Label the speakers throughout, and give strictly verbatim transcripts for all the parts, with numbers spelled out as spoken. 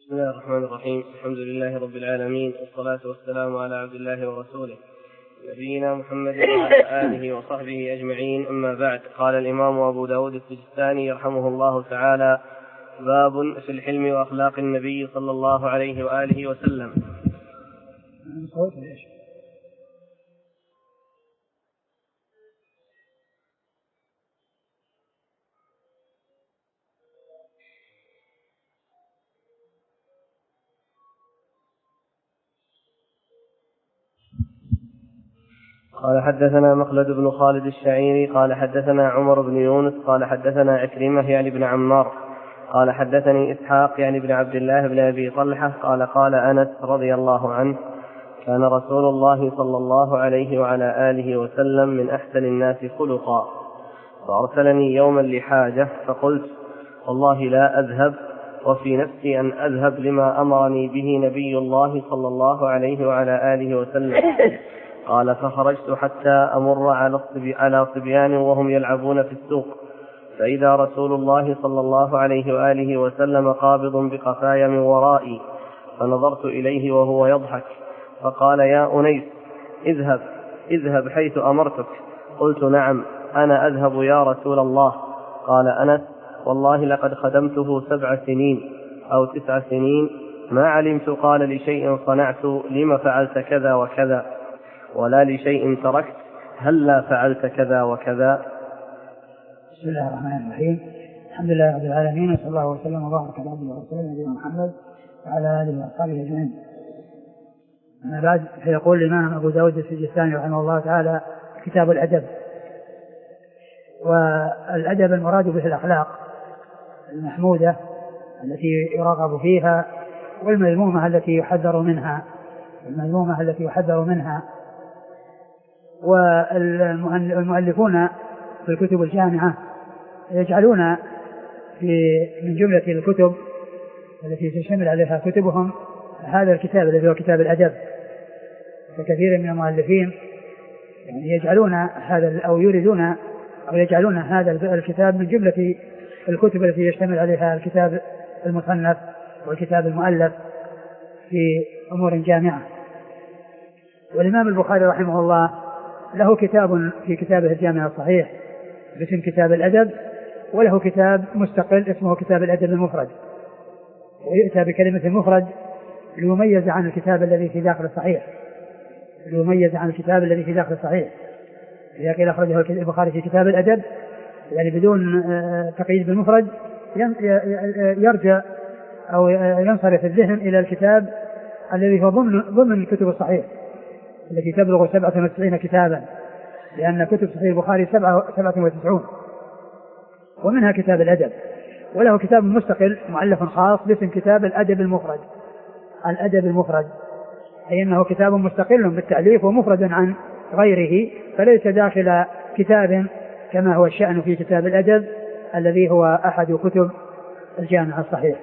Speaker 1: بسم الله الرحمن الرحيم. الحمد لله رب العالمين، والصلاة والسلام على عبد الله ورسوله نبينا محمد وعلى آله وصحبه أجمعين، أما بعد. قال الإمام أبو داود السجستاني رحمه الله تعالى: باب في الحلم وأخلاق النبي صلى الله عليه وآله وسلم. قال حدثنا مخلد بن خالد الشعيري قال حدثنا عمر بن يونس قال حدثنا عكرمة يعني بن عمار قال حدثني إسحاق يعني بن عبد الله بن أبي طلحة قال قال أنس رضي الله عنه: كان رسول الله صلى الله عليه وعلى آله وسلم من أحسن الناس خلقا، فأرسلني يوما لحاجة فقلت: والله لا أذهب، وفي نفسي أن أذهب لما أمرني به نبي الله صلى الله عليه وعلى آله وسلم. قال: فخرجت حتى أمر على صبيان وهم يلعبون في السوق، فإذا رسول الله صلى الله عليه وآله وسلم قابض بقفاي من ورائي، فنظرت إليه وهو يضحك، فقال: يا أنيس، اذهب اذهب حيث أمرتك. قلت: نعم، أنا أذهب يا رسول الله. قال أنس: والله لقد خدمته سبع سنين أو تسع سنين، ما علمت قال لشيء صنعت لما فعلت كذا وكذا، ولا لشيء تركت هلا فعلت كذا وكذا.
Speaker 2: بسم الله الرحمن الرحيم. الحمد لله رب العالمين، وصلى الله وسلم وبارك على عبده ورسوله نبينا محمد وعلى آله وأصحابه أجمعين. أما بعد، فيقول الإمام أبو داود السجستاني رحمه الله تعالى: كتاب الأدب. والأدب المراد به الأخلاق المحمودة التي يرغب فيها، والمذمومة التي يحذر منها المذمومة التي يحذر منها والمؤلفون في الكتب الجامعة يجعلون في من جملة الكتب التي تشتمل عليها كتبهم هذا الكتاب الذي هو كتاب الأدب. وكثير من المؤلفين يعني يجعلون هذا أو يريدون أو يجعلون هذا الكتاب من جملة الكتب التي يشتمل عليها الكتاب المصنف والكتاب المؤلف في أمور جامعة. والإمام البخاري رحمه الله له كتاب في كتابه الجامع الصحيح باسم كتاب الأدب، وله كتاب مستقل اسمه كتاب الأدب المفرد، ويؤتى بكلمة المفرد ليميز عن الكتاب الذي في داخل الصحيح ليميز عن الكتاب الذي في داخل الصحيح. إذا قيل أخرجه البخاري في كتاب الأدب يعني بدون تقييد بالمفرد يرجع أو ينصرف الذهن إلى الكتاب الذي هو ضمن ضمن الكتب الصحيح التي تبلغ سبعة وتسعين كتابا، لأن كتب صحيح البخاري سبعة وتسعون، ومنها كتاب الأدب. وله كتاب مستقل مؤلف خاص باسم كتاب الأدب المفرد. الأدب المفرد أي أنه كتاب مستقل بالتأليف ومفرد عن غيره، فليس داخل كتاب كما هو الشأن في كتاب الأدب الذي هو أحد كتب الجامع الصحيح.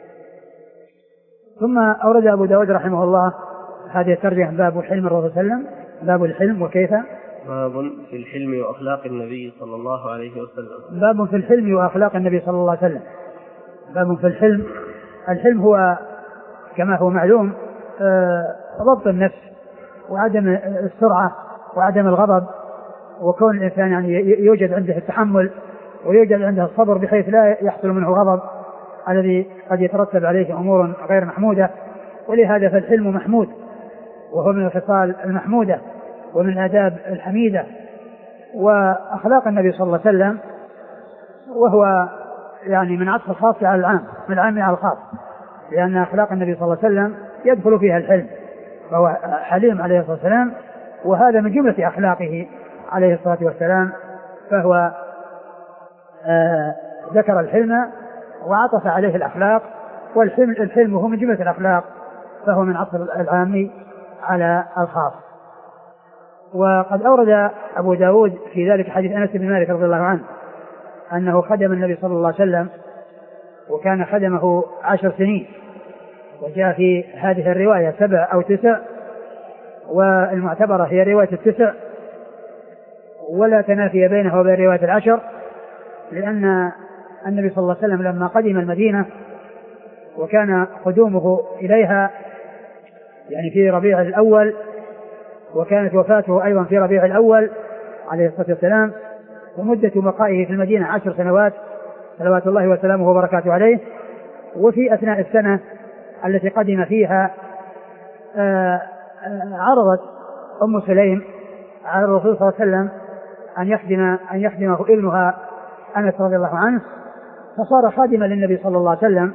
Speaker 2: ثم أورد أبو داود رحمه الله هذه الترجمة: باب الحلم الرسول صلى الله عليه وسلم. باب الحلم وكيف؟
Speaker 1: باب في الحلم وأخلاق النبي صلى الله عليه وسلم.
Speaker 2: باب في الحلم وأخلاق النبي صلى الله عليه وسلم. باب في الحلم. الحلم هو كما هو معلوم ضبط النفس وعدم السرعة وعدم الغضب، وكون الإنسان يعني يوجد عنده التحمل ويوجد عنده الصبر بحيث لا يحصل منه الغضب الذي قد يترتب عليه أمور غير محمودة. ولهذا فالحلم محمود، وهو من الخصال المحمودة ومن الآداب الحميدة. وأخلاق النبي صلى الله عليه وسلم وهو يعني من عطف الخاص على العام، من العام على الخاص، لأن أخلاق النبي صلى الله عليه وسلم يدخل فيها الحلم، فهو حليم عليه الصلاة والسلام، وهذا من جملة أخلاقه عليه الصلاة والسلام. فهو آه ذكر الحلم وعطف عليه الأخلاق، والحلم الحلم هو من جملة الأخلاق، فهو من عطف العام على الخاص. وقد أورد أبو داود في ذلك حديث أنس بن مالك رضي الله عنه أنه خدم النبي صلى الله عليه وسلم، وكان خدمه عشر سنين، وجاء في هذه الرواية سبع أو تسع، والمعتبرة هي رواية التسع، ولا تنافي بينها وبين رواية العشر، لأن النبي صلى الله عليه وسلم لما قدم المدينة وكان قدومه إليها يعني في ربيع الأول، وكانت وفاته أيضا في ربيع الأول عليه الصلاة والسلام، ومدة بقائه في المدينة عشر سنوات صلوات الله وسلامه وبركاته عليه. وفي أثناء السنة التي قدم فيها آآ آآ عرضت أم سليم على الرسول صلى الله عليه وسلم أن يخدم أن يخدمه ابنها أنس رضي الله عنه، فصار خادما للنبي صلى الله عليه وسلم،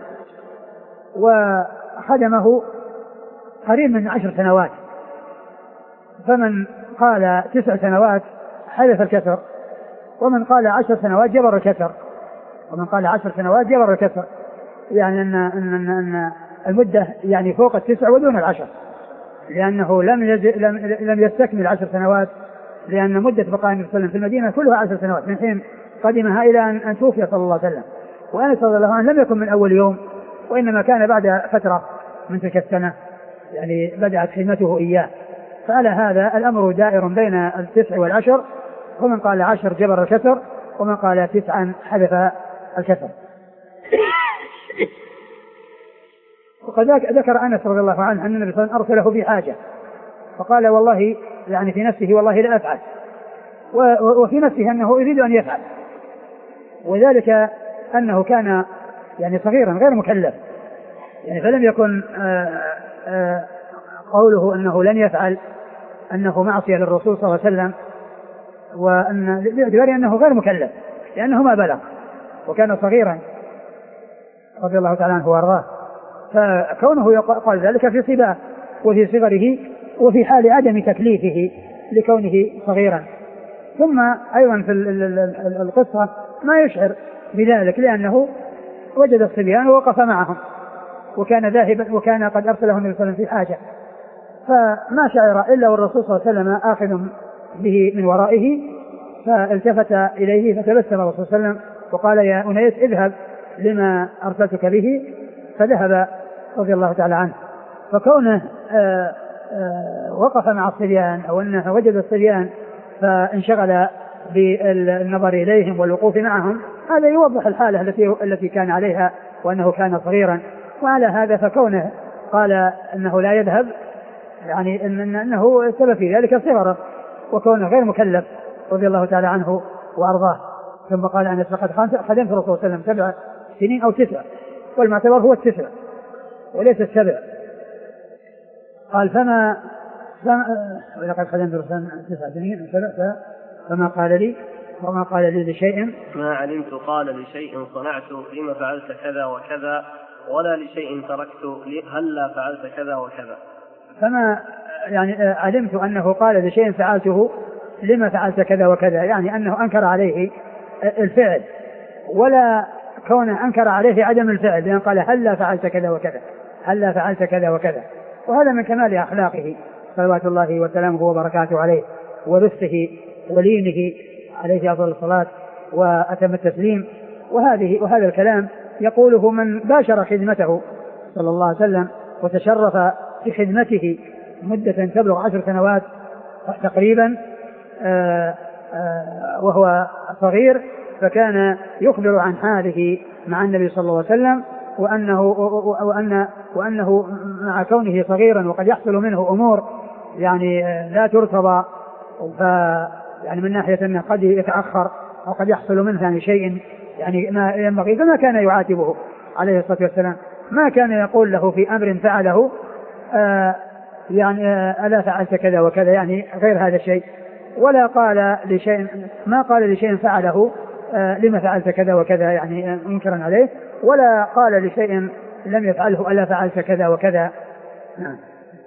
Speaker 2: وخدمه قريب من عشر سنوات. فمن قال تسع سنوات حدث الكسر، ومن قال عشر سنوات جبر الكسر، ومن قال عشر سنوات جبر الكسر، يعني أن, أن, أن, أن المدة يعني فوق التسع ودون العشر، لأنه لم, يز... لم, لم يستكمل عشر سنوات، لأن مدة بقاء النبي صلى الله عليه وسلم في المدينة كلها عشر سنوات من حين قدمها إلى أن, أن توفي صلى الله عليه وسلم. وأنس رضي الله عنه لم يكن من أول يوم، وإنما كان بعد فترة من تلك السنة يعني بدأت خدمته إياه. فعلى هذا الأمر دائر بين التسع والعشر، ومن قال عشر جبر الكسر، ومن قال تسعا حدث الكسر. وقد ذكر أنس رضي الله عنه أن النبي صلى الله عليه وسلم أرسله في حاجة، فقال والله يعني في نفسه والله لا أفعل، وفي نفسه أنه يريد أن يفعل، وذلك أنه كان يعني صغيرا غير مكلف، يعني فلم يكن آآ آآ قوله أنه لن يفعل أنه معصية للرسول صلى الله عليه وسلم، وأن باعتبار أنه غير مكلف لأنه ما بلغ وكان صغيرا رضي الله تعالى عنه وارضاه. فكونه قال ذلك في صباه وفي صغره وفي حال عدم تكليفه لكونه صغيرا. ثم أيضا في القصة ما يشعر بذلك، لأنه وجد الصبيان ووقف معهم، وكان ذاهبا وكان قد أرسله النبي صلى الله عليه وسلم في حاجة، فما شعر إلا والرسول صلى الله عليه وسلم آخذ به من ورائه، فالتفت إليه فتبسم الرسول صلى الله عليه وسلم وقال يا أنيس اذهب لما أرسلتك به، فذهب رضي الله تعالى عنه. فكونه آآ آآ وقف مع الصبيان أو أنه وجد الصبيان فانشغل بالنظر إليهم والوقوف معهم، هذا يوضح الحالة التي التي كان عليها وأنه كان صغيرا. وعلى هذا فكونه قال أنه لا يذهب يعني إن أنه سبب في ذلك صغره وكونه غير مكلف رضي الله تعالى عنه وأرضاه. ثم قال أنس لقد خدمت الرسول صلى الله عليه وسلم سبع سنين أو تسع، والمعتبر هو التسع وليس السبع. قال فما ولقد خدمت الرسول تسع سنين أو سبع، فما قال لي وما قال لي لشيء
Speaker 1: ما علمت قال لشيء صنعت لما فعلت كذا وكذا، ولا لشيء تركت هلا فعلت كذا وكذا.
Speaker 2: فما يعني علمت أنه قال لشيء فعلته لما فعلت كذا وكذا، يعني أنه أنكر عليه الفعل، ولا كونه أنكر عليه عدم الفعل، لأن قال هلا فعلت كذا وكذا هلا فعلت كذا وكذا. وهذا من كمال أخلاقه صلوات الله وسلامه وبركاته عليه، ورفقه ولينه عليه أفضل الصلاة وأتم التسليم. وهذه وهذا الكلام يقوله من باشر خدمته صلى الله عليه وسلم وتشرف بخدمته مدة تبلغ عشر سنوات تقريبا آآ آآ وهو صغير، فكان يخبر عن حاله مع النبي صلى الله عليه وسلم، وأنه, وأن وأنه مع كونه صغيرا وقد يحصل منه أمور يعني لا ترتضى، يعني من ناحية أنه قد يتأخر أو قد يحصل منه يعني شيء يعني ما ينبغي، فما كان يعاتبه عليه الصلاة والسلام، ما كان يقول له في أمر فعله آه يعني آه ألا فعلت كذا وكذا يعني غير هذا الشيء، ولا قال لشيء ما قال لشيء فعله آه لما فعلت كذا وكذا يعني منكرا عليه، ولا قال لشيء لم يفعله ألا فعلت كذا وكذا. نعم.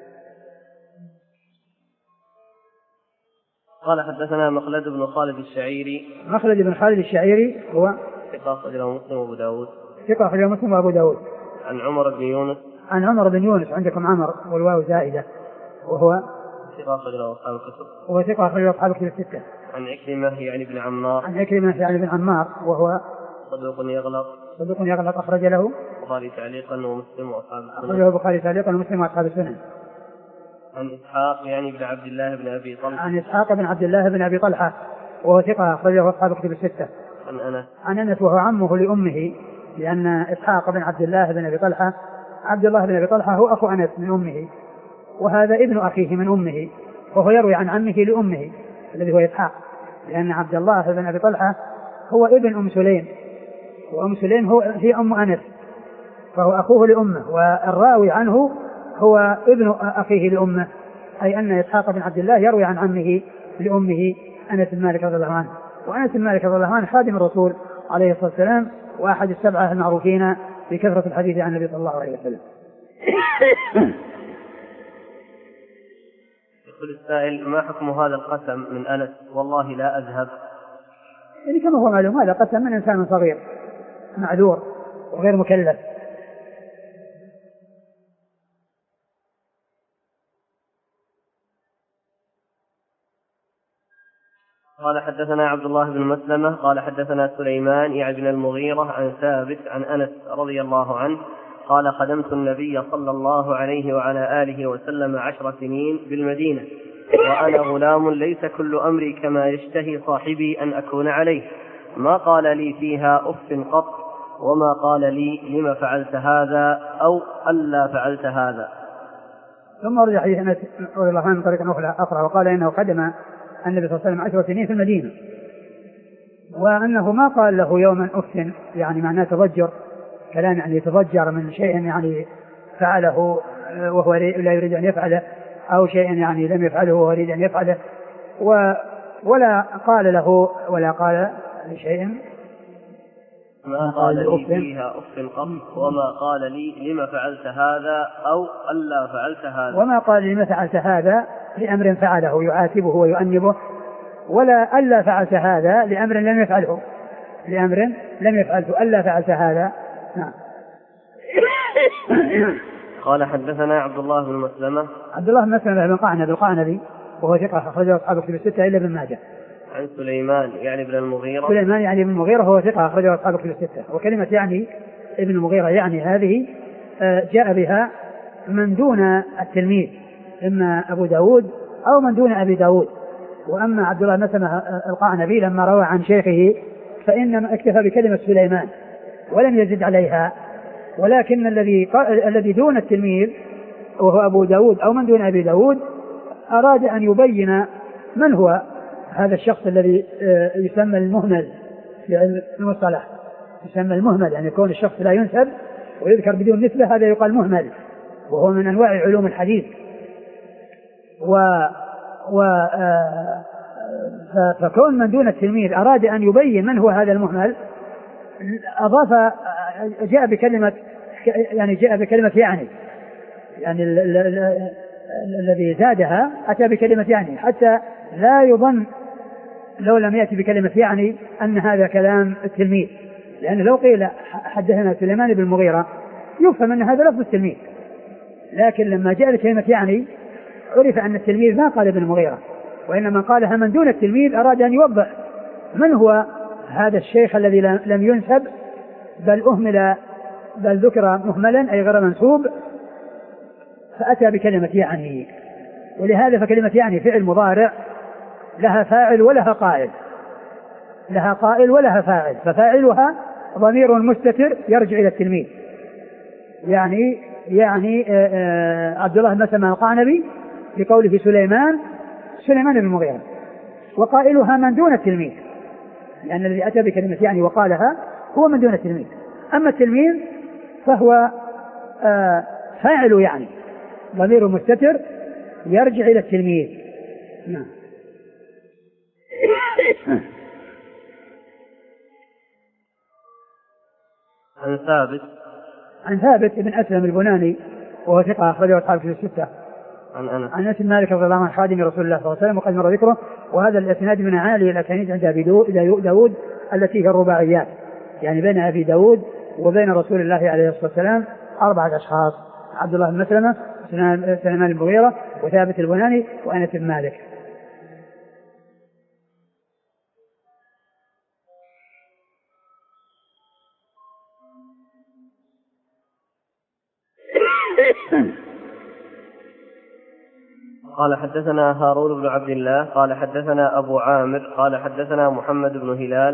Speaker 1: قال حدثنا مخلد بن خالد الشعيري.
Speaker 2: مخلد بن خالد الشعيري هو
Speaker 1: ثقة أخرجه مسلم وأبو داود.
Speaker 2: ثقة أخرجه مسلم وأبو داود.
Speaker 1: عن عمر بن يونس.
Speaker 2: عن عمر بن يونس، عندكم عمر والواو زائدة، وهو
Speaker 1: ثقة أخرجه أصحاب الكتب.
Speaker 2: وهو ثقة أخرجه أصحاب الكتب الستة.
Speaker 1: عن عكرمة يعني بن عمار.
Speaker 2: عن عكرمة يعني بن عمار وهو
Speaker 1: صدوق يغلط.
Speaker 2: صدوق يغلط أخرج له
Speaker 1: البخاري تعليقا ومسلم وأصحاب السنن.
Speaker 2: أخرجه البخاري تعليقا ومسلم وأصحاب السنن.
Speaker 1: عن إسحاق يعني بن عبد الله بن أبي طلحة.
Speaker 2: عن إسحاق بن عبد الله بن أبي طلحة وهو ثقة أخرجه أصحاب الكتب الستة.
Speaker 1: عن أنس.
Speaker 2: عن أنس وهو عمه لأمه لأن إسحاق بن عبد الله بن أبي طلحة عبد الله بن أبي طلحة هو أخو أنس من أمه، وهذا ابن أخيه من أمه، وهو يروي عن عمه لأمه الذي هو إسحاق، لأن عبد الله بن أبي طلحة هو ابن أم سليم، وأم سليم هو هي أم أنس، فهو أخوه لأمه، والراوي عنه هو ابن أخيه لأمه، أي أن إسحاق بن عبد الله يروي عن عمه لأمه أنس بن مالك رضي الله عنه. وأنس بن مالك رضي الله عنه خادم الرسول عليه الصلاة والسلام، وأحد السبعة المعروفين بكثرة الحديث عن النبي صلى الله عليه وسلم.
Speaker 1: يقول السائل: ما حكم هذا القسم من أنس والله لا أذهب؟
Speaker 2: يعني كما هو معلوم هذا قسم من إنسان صغير معذور وغير مكلف.
Speaker 1: قال: حدثنا عبد الله بن مسلمة قال حدثنا سليمان يعني بن المغيرة عن ثابت عن أنس رضي الله عنه قال: خدمت النبي صلى الله عليه وعلى آله وسلم عشر سنين بالمدينة وأنا غلام، ليس كل أمري كما يشتهي صاحبي أن أكون عليه، ما قال لي فيها أف قط، وما قال لي لما فعلت هذا أو ألا فعلت هذا.
Speaker 2: ثم رجع حديث أنس رضي الله عنه من طريق أخرى وقال إنه خدم النبي صلى الله عليه وسلم عشر سنين في المدينة، وأنه ما قال له يوما أف، يعني معناه تضجر، كلام يعني يتضجر من شيء يعني فعله وهو لا يريد أن يفعله، أو شيء يعني لم يفعله وهو يريد أن يفعله، ولا قال له ولا قال لشيء
Speaker 1: ما قال لي فيها أف قط، وما قال لي لما فعلت هذا أو ألا فعلت هذا،
Speaker 2: وما قال لما فعلت هذا لأمر فعله يعاتبه ويؤنبه، ولا ألا فعلت هذا لأمر لم يفعله لأمر لم يفعله ألا فعلت هذا. نعم.
Speaker 1: قال: حدثنا عبد الله بن مسلمة
Speaker 2: عبد الله بن مسلمة بن قعنب القعنبي وهو ثقة أخرجه أصحاب الكتب الستة إلا ابن ماجه.
Speaker 1: عن سليمان يعني ابن المغيرة
Speaker 2: سليمان يعني ابن المغيرة وهو ثقة أخرجه أصحاب الكتب الستة. وكلمة يعني ابن المغيرة يعني هذه جاء بها من دون التلميذ، إما أبو داود أو من دون أبي داود. وأما عبد الله بن مسلمة القعنبي لما روى عن شيخه فإنما اكتفى بكلمة سليمان ولم يزد عليها، ولكن الذي الذي دون التلميذ وهو أبو داود أو من دون أبي داود أراد أن يبين من هو هذا الشخص الذي يسمى المهمل في المصطلح، يسمى المهمل يعني يكون الشخص لا ينسب ويذكر بدون نسبة، هذا يقال مهمل، وهو من أنواع علوم الحديث. و و فكون من دون التلميذ أراد أن يبين من هو هذا المهمل، أضاف جاء بكلمة يعني جاء بكلمة يعني يعني ال ال ال الذي زادها أتى بكلمة يعني، حتى لا يظن لو لم يأتي بكلمة يعني أن هذا كلام التلميذ، لأن لو قيل حدثنا سليمان بن المغيرة يفهم أن هذا لفظ التلميذ، لكن لما جاء بكلمة يعني عرف أن التلميذ ما قال ابن المغيرة، وإنما قالها من دون التلميذ، أراد أن يوضح من هو هذا الشيخ الذي لم ينسب بل أهمل بل ذكر مهملا أي غير منسوب، فأتى بكلمة يعني. ولهذا فكلمة يعني فعل مضارع لها فاعل ولها قائل، لها قائل ولها فاعل، ففاعلها ضمير مستتر يرجع إلى التلميذ، يعني يعني عبد الله بن مسلمة القعنبي بقوله سليمان سليمان بن المغيرة، وقائلها من دون التلميذ، لأن الذي أتى بكلمة يعني وقالها هو من دون التلميذ. أما التلميذ فهو فاعل يعني ضمير مستتر يرجع إلى التلميذ. نعم.
Speaker 1: عن ثابت
Speaker 2: عن ثابت بن أسلم البناني وهو ثقة أخرجه أصحاب الكتب الستة.
Speaker 1: عن أنس
Speaker 2: عن أنس بن مالك رضي الله عنه خادم رسول الله صلى الله عليه وسلم وقد مر ذكره. وهذا الإسناد من عالي الأسانيد عند أبي داود التي هي الرباعيات، يعني بين أبي داود وبين رسول الله عليه الصلاة والسلام أربعة أشخاص: عبد الله بن مسلمة، سليمان المغيرة، وثابت البناني، وأنس بن مالك.
Speaker 1: قال: حدثنا هارون بن عبد الله قال حدثنا أبو عامر قال حدثنا محمد بن هلال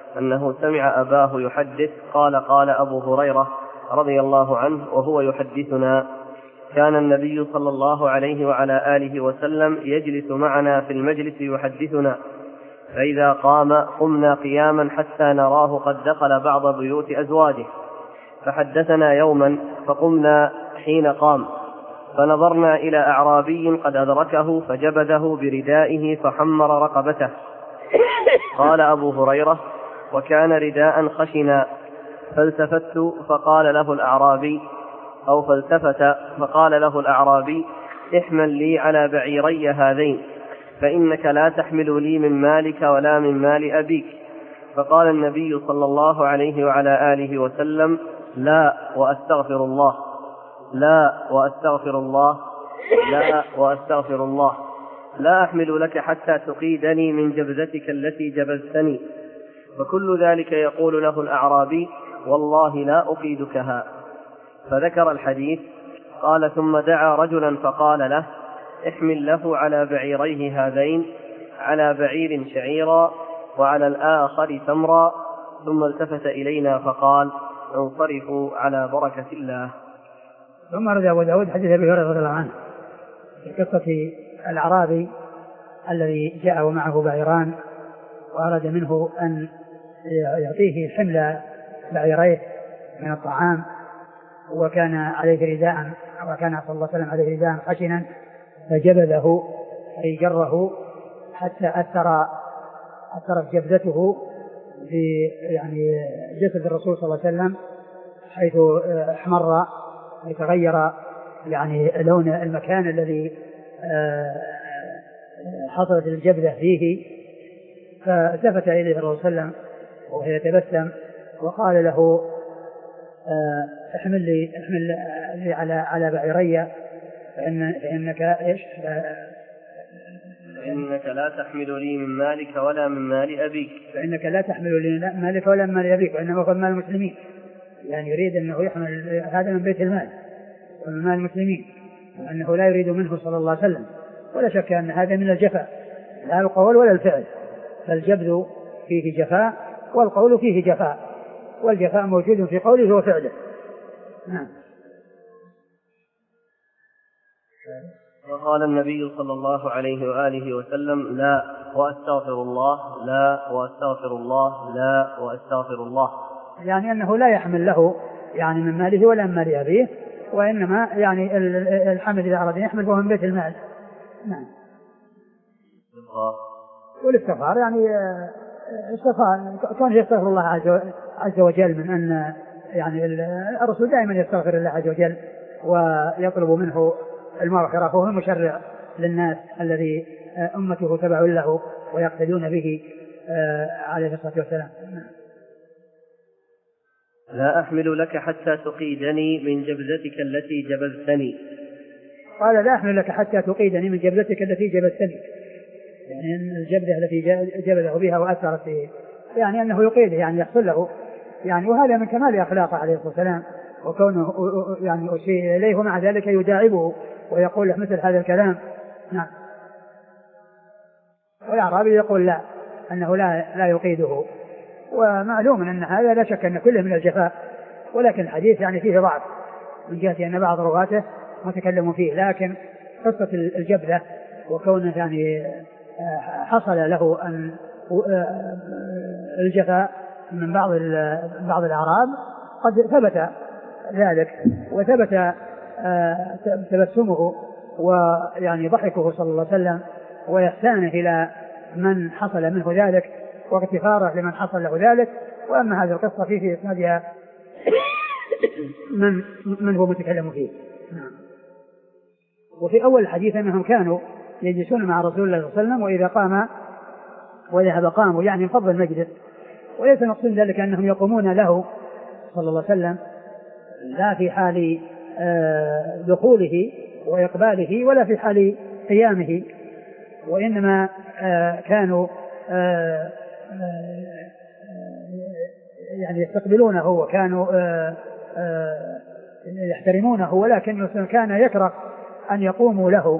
Speaker 1: أنه سمع أباه يحدث قال قال أبو هريرة رضي الله عنه وهو يحدثنا: كان النبي صلى الله عليه وعلى آله وسلم يجلس معنا في المجلس يحدثنا، فإذا قام قمنا قياما حتى نراه قد دخل بعض بيوت أزواجه، فحدثنا يوما فقمنا حين قام، فنظرنا إلى أعرابي قد أدركه فجبده بردائه فحمر رقبته. قال أبو هريرة: وكان رداء خشنا، فالتفت فقال له الأعرابي أو فالتفت فقال له الأعرابي: احمل لي على بعيري هذين، فإنك لا تحمل لي من مالك ولا من مال أبيك. فقال النبي صلى الله عليه وعلى آله وسلم: لا وأستغفر الله، لا وأستغفر الله، لا وأستغفر الله، لا أحمل لك حتى تقيدني من جبذتك التي جبذتني. فكل ذلك يقول له الأعرابي: والله لا أقيدكها. فذكر الحديث. قال: ثم دعا رجلا فقال له: احمل له على بعيريه هذين، على بعير شعيرا وعلى الآخر تمرا. ثم التفت إلينا فقال: انصرفوا على بركة الله.
Speaker 2: ثم رد أبو داود حديث أبي هريرة رضي الله عنه في قصة الأعرابي الذي جاء ومعه بعيران وأراد منه أن يعطيه حمل بعيريه من الطعام، وكان عليه رداء وكان صلى الله عليه وسلم عليه رداء خشنا، فجبذه أي جره حتى أثر أثرت جبذته في يعني جسد الرسول صلى الله عليه وسلم، حيث احمر يتغير يعني لون المكان الذي حصلت الجبذة فيه. فالتفت إليه الرسول صلى الله عليه وسلم وهو يتبسم وقال له: احمل لي احمل لي على على بعيري، فإن فإنك ايش؟
Speaker 1: فإنك لا تحمل لي من مالك ولا من مال أبيك.
Speaker 2: فإنك لا تحمل لي من مالك ولا من مال أبيك، وإنما هو مال المسلمين. يعني يريد أنه يحمل هذا من بيت المال ومن مال المسلمين، وأنه لا يريد منه صلى الله عليه وسلم. ولا شك أن هذا من الجفاء، لا القول ولا الفعل، فالجبذ فيه جفاء والقول فيه جفاء، والجفاء موجود في قوله وفعله. نعم.
Speaker 1: وقال النبي صلى الله عليه وآله وسلم: لا وأستغفر الله، لا وأستغفر الله، لا وأستغفر الله.
Speaker 2: يعني أنه لا يحمل له يعني من ماله ولا من مال أبيه، وإنما يعني الحمل إذا أراد يحمل فهو من بيت المال. نعم. والاستغفار يعني استغفار كان يستغفر الله عز وجل من أن يعني الرسول دائما يستغفر الله عز وجل ويطلب منه المغفرة، وهو المشرع للناس الذي أمته تبع له ويقتدون به عليه الصلاة والسلام.
Speaker 1: لا أحمل لك حتى تقيدني من جبذتك التي جبذتني.
Speaker 2: قال: لا أحمل لك حتى تقيدني من جبذتك التي جبذتني، يعني الجبذة التي جبذه بها وأثرت فيه، يعني أنه يقيده يعني يحصل له يعني، وهذا من كمال أخلاقه عليه الصلاة والسلام وكونه يعني أشير إليه، ومع ذلك يداعبه ويقول له مثل هذا الكلام. نعم. والأعرابي يقول لا، أنه لا لا يقيده، ومعلوم أن هذا لا شك أن كله من الجفاء، ولكن الحديث يعني فيه ضعف من جهة أن بعض رواته متكلموا فيه، لكن قصة الجبلة وكونه يعني حصل له أن الجفاء من بعض بعض الأعراب قد ثبت ذلك، وثبت تبسمه ويعني ضحكه صلى الله عليه وسلم وإحسانه إلى من حصل منه ذلك واغتفاره لمن حصل له ذلك. وأما هذه القصة فيه في إسنادها من من هو متكلم فيه. وفي أول الحديث أنهم كانوا يجلسون مع رسول الله صلى الله عليه وسلم، وإذا قام وذهب قاموا، يعني انفض المجلس، وليس مقصود ذلك أنهم يقومون له صلى الله عليه وسلم لا في حال دخوله وإقباله ولا في حال قيامه، وإنما كانوا يعني يستقبلونه وكانوا يحترمونه، ولكن كان يكره أن يقوموا له.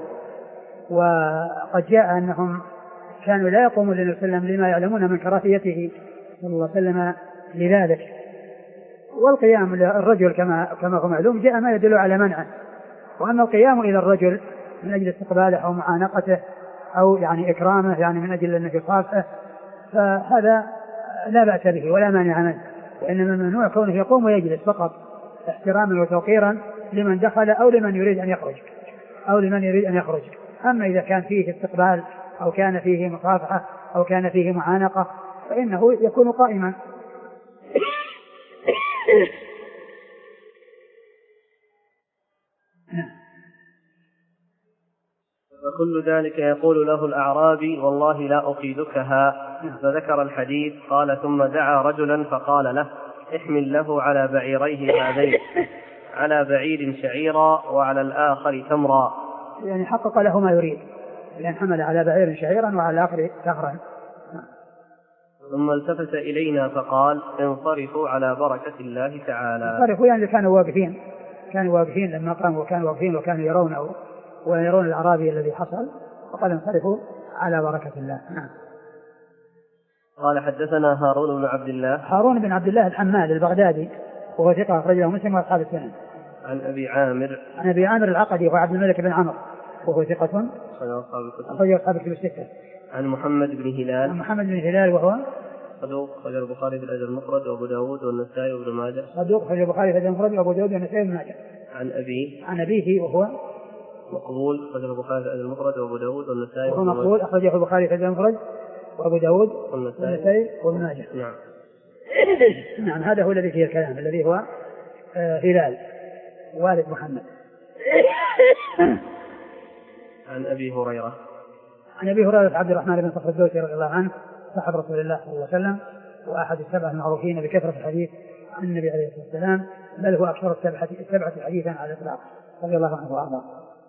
Speaker 2: وقد جاء أنهم كانوا لا يقومون للنبي صلى الله عليه وسلم لما يعلمون من كراهيته صلى الله عليه وسلم لذلك. والقيام للرجل كما كما هو معلوم جاء ما يدل على منعه. وأما القيام إلى الرجل من أجل استقباله أو معانقته أو يعني إكرامه يعني من أجل أنه يصافحه فهذا لا بأس به ولا مانع منه، وإنما الممنوع كونه يقوم ويجلس فقط احتراما وتوقيرا لمن دخل أو لمن يريد أن يخرج أو لمن يريد أن يخرج. أما إذا كان فيه استقبال أو كان فيه مصافحة أو كان فيه معانقة فإنه يكون قائما.
Speaker 1: فكل ذلك يقول له الأعرابي والله لا أقيدكها، فذكر الحديث. قال ثم دعا رجلا فقال له احمل له على بعيريه هذين، على بعير شعيرا وعلى الآخر تمرا،
Speaker 2: يعني حقق له ما يريد، لأن حمل على بعير شعيرا وعلى الآخر تمرا.
Speaker 1: ثم التفت إلينا فقال انصرفوا على بركة الله تعالى.
Speaker 2: انصرفوا يعني كانوا واقفين كانوا واقفين لما قاموا وكانوا واقفين وكانوا يرونه ويرون الأعرابي الذي حصل، فقال انصرفوا على بركة الله. نعم.
Speaker 1: قال حدثنا هارون بن عبد الله
Speaker 2: هارون بن عبد الله الحماد البغدادي وهو ثقة أخرجه مسلم وأصحاب السنن.
Speaker 1: عن أبي عامر
Speaker 2: عن أبي عامر العقدي وعبد الملك بن عمرو وهو ثقة أخرجه أصحاب الكتب الستة.
Speaker 1: عن محمد بن هلال
Speaker 2: عن محمد بن هلال وهو
Speaker 1: صدوق أخرج البخاري في الأدب المفرد وأبو داود والنسائي وابن ماجه.
Speaker 2: صدوق أخرج البخاري في الأدب المفرد وأبو داود والنسائي وابن ماجه.
Speaker 1: عن أبيه
Speaker 2: عن أبيه وهو
Speaker 1: مقبول أخرج البخاري في الأدب المفرد وأبو داود والنسائي
Speaker 2: وهو مقبول أخرجه البخاري في الأدب المفرد وأبو داود والنسائي وابن ماجه.
Speaker 1: نعم.
Speaker 2: نعم. هذا هو الذي فيه الكلام الذي هو آه هلال والد محمد.
Speaker 1: عن أبي هريرة
Speaker 2: عن أبي هريرة عبد الرحمن بن صخر الدوسي رضي الله عنه صاحب رسول الله صلى الله عليه وسلم وأحد السبع المعروفين بكثرة الحديث عن النبي عليه الصلاة والسلام، بل هو أكثر السبعة السبعة حديثا على الإطلاق رضي الله عنه وأرضاه.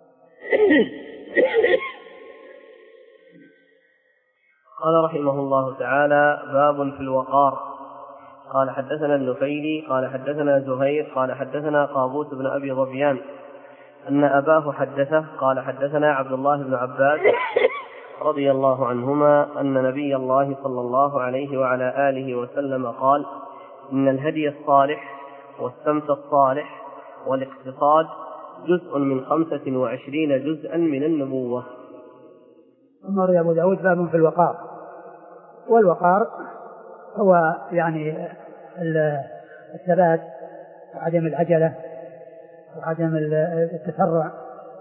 Speaker 1: قال رحمه الله تعالى باب في الوقار. قال حدثنا النفيلي قال حدثنا زهير قال حدثنا قابوس بن أبي ظبيان أن أباه حدثه قال حدثنا عبد الله بن عباس رضي الله عنهما أن نبي الله صلى الله عليه وعلى آله وسلم قال إن الهدي الصالح والسمت الصالح والاقتصاد جزء من خمسة وعشرين جزءا من النبوة.
Speaker 2: ثم روى أبو داود باب في الوقار. والوقار هو يعني الثبات وعدم العجلة وعدم التسرع،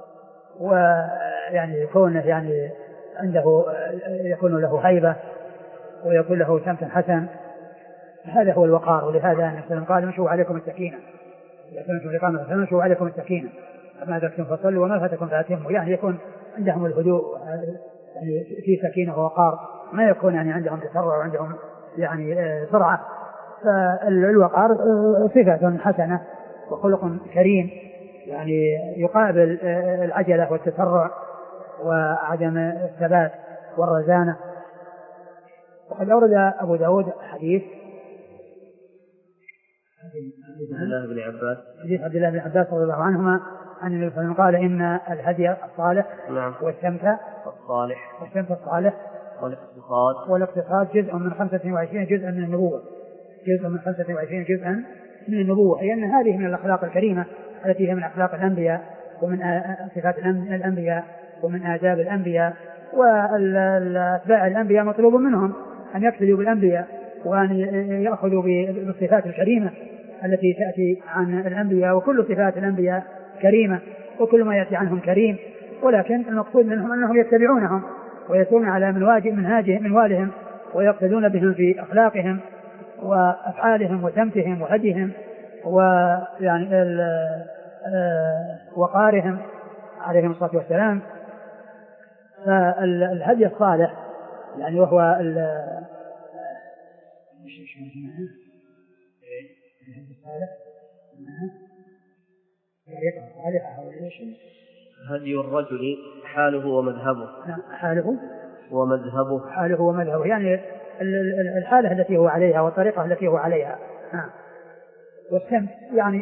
Speaker 2: ويعني يكون يعني عنده يكون له هيبة ويكون له سمت حسن، هذا هو الوقار. ولهذا النبي صلى الله عليه وسلم قال مشوا عليكم السكينة، مشوا عليكم السكينة ما أدركتم فصلوا وما فاتكم فأتموا، يعني يكون عندهم الهدوء يعني في سكينة ووقار، ما يكون يعني عندهم تسرع وعندهم يعني سرعة. فالوقار صفة حسنة وخلق كريم يعني يقابل العجلة والتسرع وعدم الثبات والرزانة. وقد أورد أبو داود حديث
Speaker 1: عبد الله بن عباس
Speaker 2: حديث عبد الله بن عباس رضي الله عنهما عن النبي صلى الله عليه وسلم قال إن الهدي الصالح
Speaker 1: نعم.
Speaker 2: والسمت
Speaker 1: الصالح
Speaker 2: والسمت الصالح
Speaker 1: والاقتصاد
Speaker 2: والاقتصاد جزء من خمسة وعشرين جزءا من النبوة جزء من خمسة وعشرين جزءا من النبوة، أي أن هذه من الأخلاق الكريمة التي هي من أخلاق الأنبياء ومن صفات الأنبياء ومن آداب الأنبياء. والأتباع الأنبياء مطلوب منهم أن يقتدوا بالأنبياء وأن يأخذوا بالصفات الكريمة التي تأتي عن الأنبياء، وكل صفات الأنبياء كريمة وكل ما يأتي عنهم كريم، ولكن المقصود منهم أنهم يتبعونهم ويسيرون على منهاجهم منوالهم ويقتدون بهم في أخلاقهم وأفعالهم وسمتهم وهديهم ويعني وقارهم عليهم الصلاة والسلام. فالهدي الصالح يعني وهو
Speaker 1: هدي الرجل حاله ومذهبه
Speaker 2: حاله
Speaker 1: ومذهبه
Speaker 2: حاله ومذهبه يعني الحالة التي هو عليها والطريقة التي هو عليها. والسمت يعني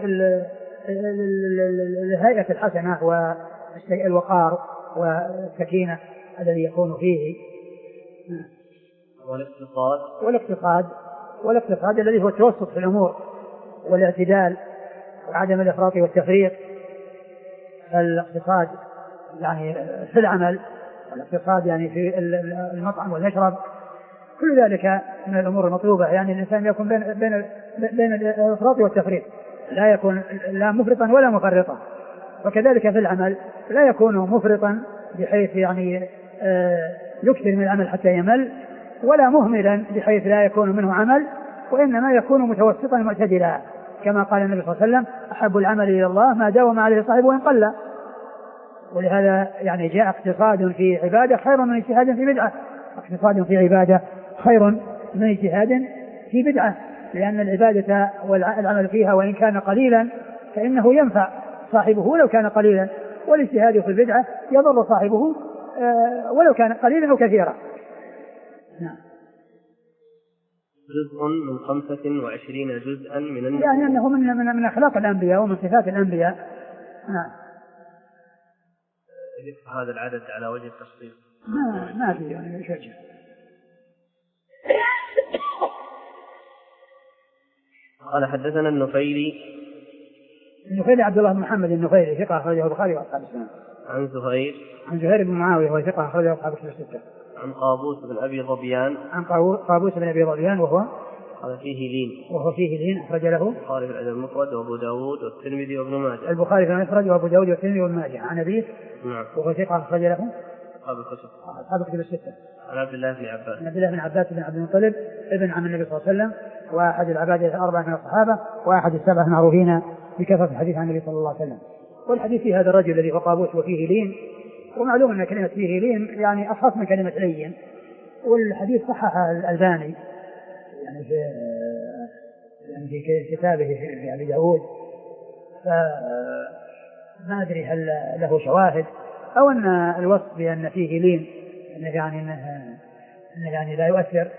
Speaker 2: الهيئة الحسنة والوقار والسكينة الذي يكون فيه.
Speaker 1: والاقتصاد
Speaker 2: والاقتصاد والاقتصاد الذي هو التوسط في الأمور والاعتدال وعدم الإفراط والتفريط. الاقتصاد يعني في العمل، الاقتصاد يعني في المطعم والمشرب، كل ذلك من الأمور المطلوبة. يعني الإنسان يكون بين بين بين الإفراط والتفريط، لا يكون لا مفرطا ولا مفرطا. وكذلك في العمل لا يكون مفرطا بحيث يعني يكثر من العمل حتى يمل، ولا مهملا بحيث لا يكون منه عمل، وإنما يكون متوسطا معتدلا، كما قال النبي صلى الله عليه وسلم: أحب العمل إلى الله ما داوم عليه صاحبه وإن قل. ولهذا يعني جاء اقتصاد في عبادة خير من اجتهاد في بدعة. اقتصاد في عبادة خير من اجتهاد في بدعة، لأن العبادة والعمل فيها وإن كان قليلا فإنه ينفع صاحبه ولو كان قليلا، والاجتهاد في البدعة يضر صاحبه ولو كان قليلا أو كثيرا. نعم.
Speaker 1: جزء من خمسة وعشرين جزءا من النبي،
Speaker 2: يعني أنه من, من, من أخلاق الأنبياء ومن صفات الأنبياء. نعم.
Speaker 1: هذا العدد على وجه التفصيل
Speaker 2: ما ما في يعني مش وجه.
Speaker 1: قال حدثنا النفيلي.
Speaker 2: النفيلي عبد الله بن محمد النفيلي ثقة أخرجه البخاري وأصحاب السنن.
Speaker 1: عن زهير
Speaker 2: عن زهير بن معاوية وهو ثقة أخرجه أصحاب الستة.
Speaker 1: عن قابوس بن أبي ظبيان.
Speaker 2: عن قابوس بن أبي ظبيان وهو
Speaker 1: هذا فيه لين
Speaker 2: وهو فيه لين أخرج له
Speaker 1: البخاري في الأدب المفرد وأبو داود والترمذي وابن ماجه.
Speaker 2: البخاري في المفرد وأبو داود والترمذي وابن ماجه. عن أبيه
Speaker 1: نعم
Speaker 2: وهو ثقة أخرج له
Speaker 1: أصحاب الكتب
Speaker 2: أصحاب الكتب الستة.
Speaker 1: عن عبد الله بن عباس.
Speaker 2: عن عبد الله بن عباس بن عبد المطلب ابن عم النبي صلى الله عليه وسلم، وأحد العباد الأربعة من الصحابة، وأحد السبعة المعروفين بكثرة الحديث عن النبي صلى الله عليه وسلم. والحديث في هذا الرجل الذي هو قابوس وفيه لين، ومعلوم أن كلمة فيه لين يعني أخف من كلمة لين. والحديث صحح الألباني يعني في يعني في كتابه في أبي داود، فما أدري هل له شواهد أو أن الوصف بأن فيه لين أنه يعني أنه يعني لا يؤثر.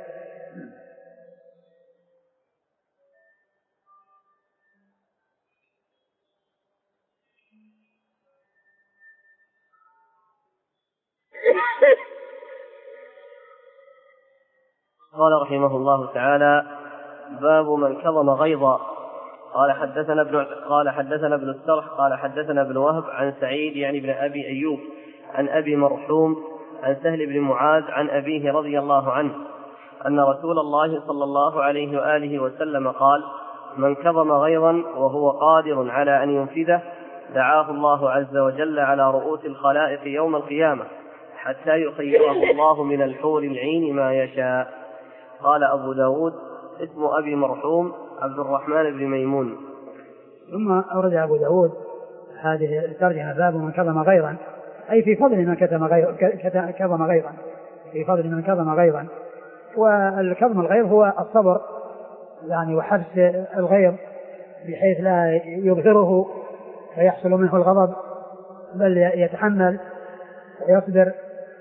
Speaker 1: قال رحمه الله تعالى: باب من كظم غيظا. قال حدثنا ابن قال حدثنا ابن السرح قال حدثنا ابن وهب عن سعيد يعني ابن أبي أيوب عن أبي مرحوم عن سهل بن معاذ عن أبيه رضي الله عنه أن رسول الله صلى الله عليه وآله وسلم قال: من كظم غيظا وهو قادر على أن ينفذه دعاه الله عز وجل على رؤوس الخلائق يوم القيامة حتى يخيره الله من الحور العين ما يشاء. قال أبو داود: اسم أبي مرحوم عبد الرحمن بن ميمون.
Speaker 2: ثم أورد أبو داود هذه الترجمة: باب من كظم غيظا، أي في فضل من كظم غيظا، في فضل من كظم غيظا. والكظم الغيظ هو الصبر يعني وحبس الغيظ بحيث لا يظهره فيحصل منه الغضب، بل يتحمل ويصبر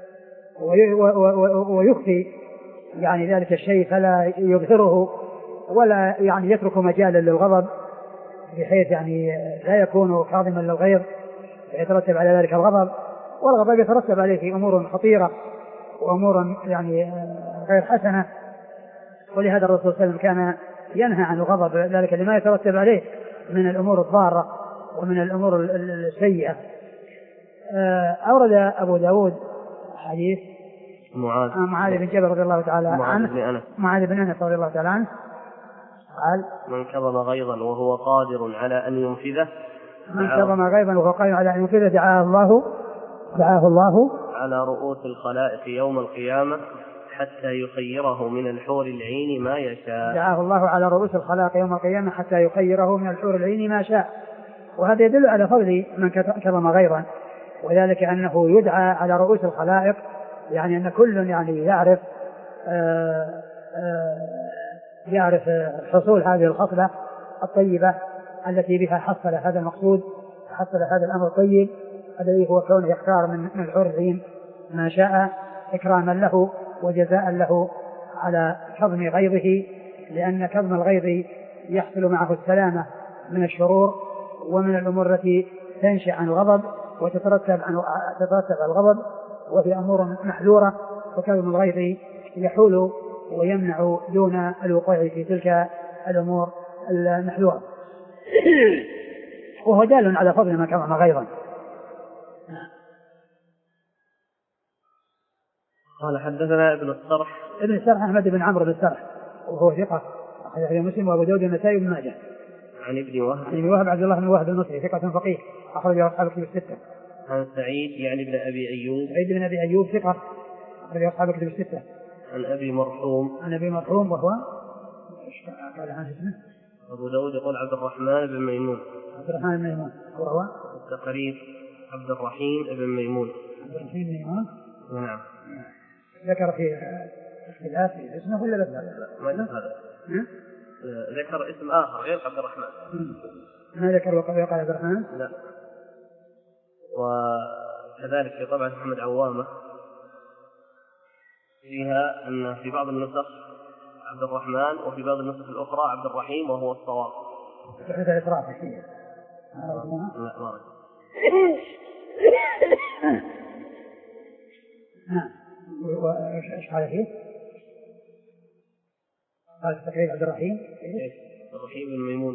Speaker 2: ويخفي يعني ذلك الشيء فلا يظهره ولا يعني يترك مجالا للغضب، بحيث يعني لا يكون كاظما للغيظ فيترتب على ذلك الغضب، والغضب يترتب عليه في أمور خطيرة وأمور يعني غير حسنة. ولهذا الرسول صلى الله عليه وسلم كان ينهى عن الغضب، ذلك لما يترتب عليه من الأمور الضارة ومن الأمور السيئة. أورد أبو داود حديث
Speaker 1: معاذ
Speaker 2: معاذ بن جبل رضي الله تعالى عنه معاذ بن أنس رضي الله تعالى عنه قال:
Speaker 1: من كظم غيظا وهو قادر على أن ينفذه
Speaker 2: من كظم غيظا وهو قادر على أن ينفذه دعاه الله دعاه الله
Speaker 1: على رؤوس الخلائق يوم القيامة حتى يخيره من الحور العين ما يشاء.
Speaker 2: دعاه الله على رؤوس الخلائق يوم القيامة حتى يخيره من الحور العين ما شاء. وهذا يدل على فضل من كظم غيظا، وذلك أنه يدعى على رؤوس الخلائق، يعني أن كل يعني يعرف آآ آآ يعرف حصول هذه الخصلة الطيبة التي بها حصل هذا المقصود، حصل هذا الأمر الطيب الذي هو كونه يختار من الحور العين ما شاء إكراما له وجزاء له على كظم غيظه، لأن كظم الغيظ يحصل معه السلامة من الشرور ومن الأمور التي تنشأ عن الغضب وتترتب عن تترتب على الغضب، وفي أمور محذورة. وكظم الغيظ يحول ويمنع دون الوقوع في تلك الأمور المحذورة، وهو دال على فضل ما كرم غيظا.
Speaker 1: قال حدثنا ابن الصرح
Speaker 2: ابن الصرح أحمد بن عمرو بن الصرح وهو ثقة أخرجه مسلم وأبو داود والنسائي وابن ماجه.
Speaker 1: عن ابن وهب
Speaker 2: عن ابن وهب عبد الله بن وهب المصري ثقة فقيه أخرجه أصحاب الكتب الستة.
Speaker 1: عن سعيد يعني بن أبي أيوب
Speaker 2: سعيد بن أبي أيوب ثقة أخرجه أصحاب الكتب الستة.
Speaker 1: عن أبي مرحوم
Speaker 2: عن أبي مرحوم وهو قال عن اسمه
Speaker 1: أبو داود يقول عبد الرحمن بن ميمون
Speaker 2: عبد الرحمن بن ميمون وهو
Speaker 1: التقريب عبد الرحيم بن ميمون
Speaker 2: عبد الرحيم بن ميمون.
Speaker 1: نعم.
Speaker 2: ذكر في اختلاف في اسمه ولا بس
Speaker 1: ما هذا ذكر اسم آخر غير عبد الرحمن.
Speaker 2: ما ذكر وقال عبد الرحمن
Speaker 1: لا. وكذلك في طبعة محمد عوامة فيها أن في بعض النسخ عبد الرحمن وفي بعض النسخ الأخرى عبد الرحيم وهو الصواب.
Speaker 2: هذا إسراف فيه.
Speaker 1: لا ما
Speaker 2: نعم. وإيش قال فيه؟ قال تقريب عبد الرحيم.
Speaker 1: عبد الرحيم بن ميمون.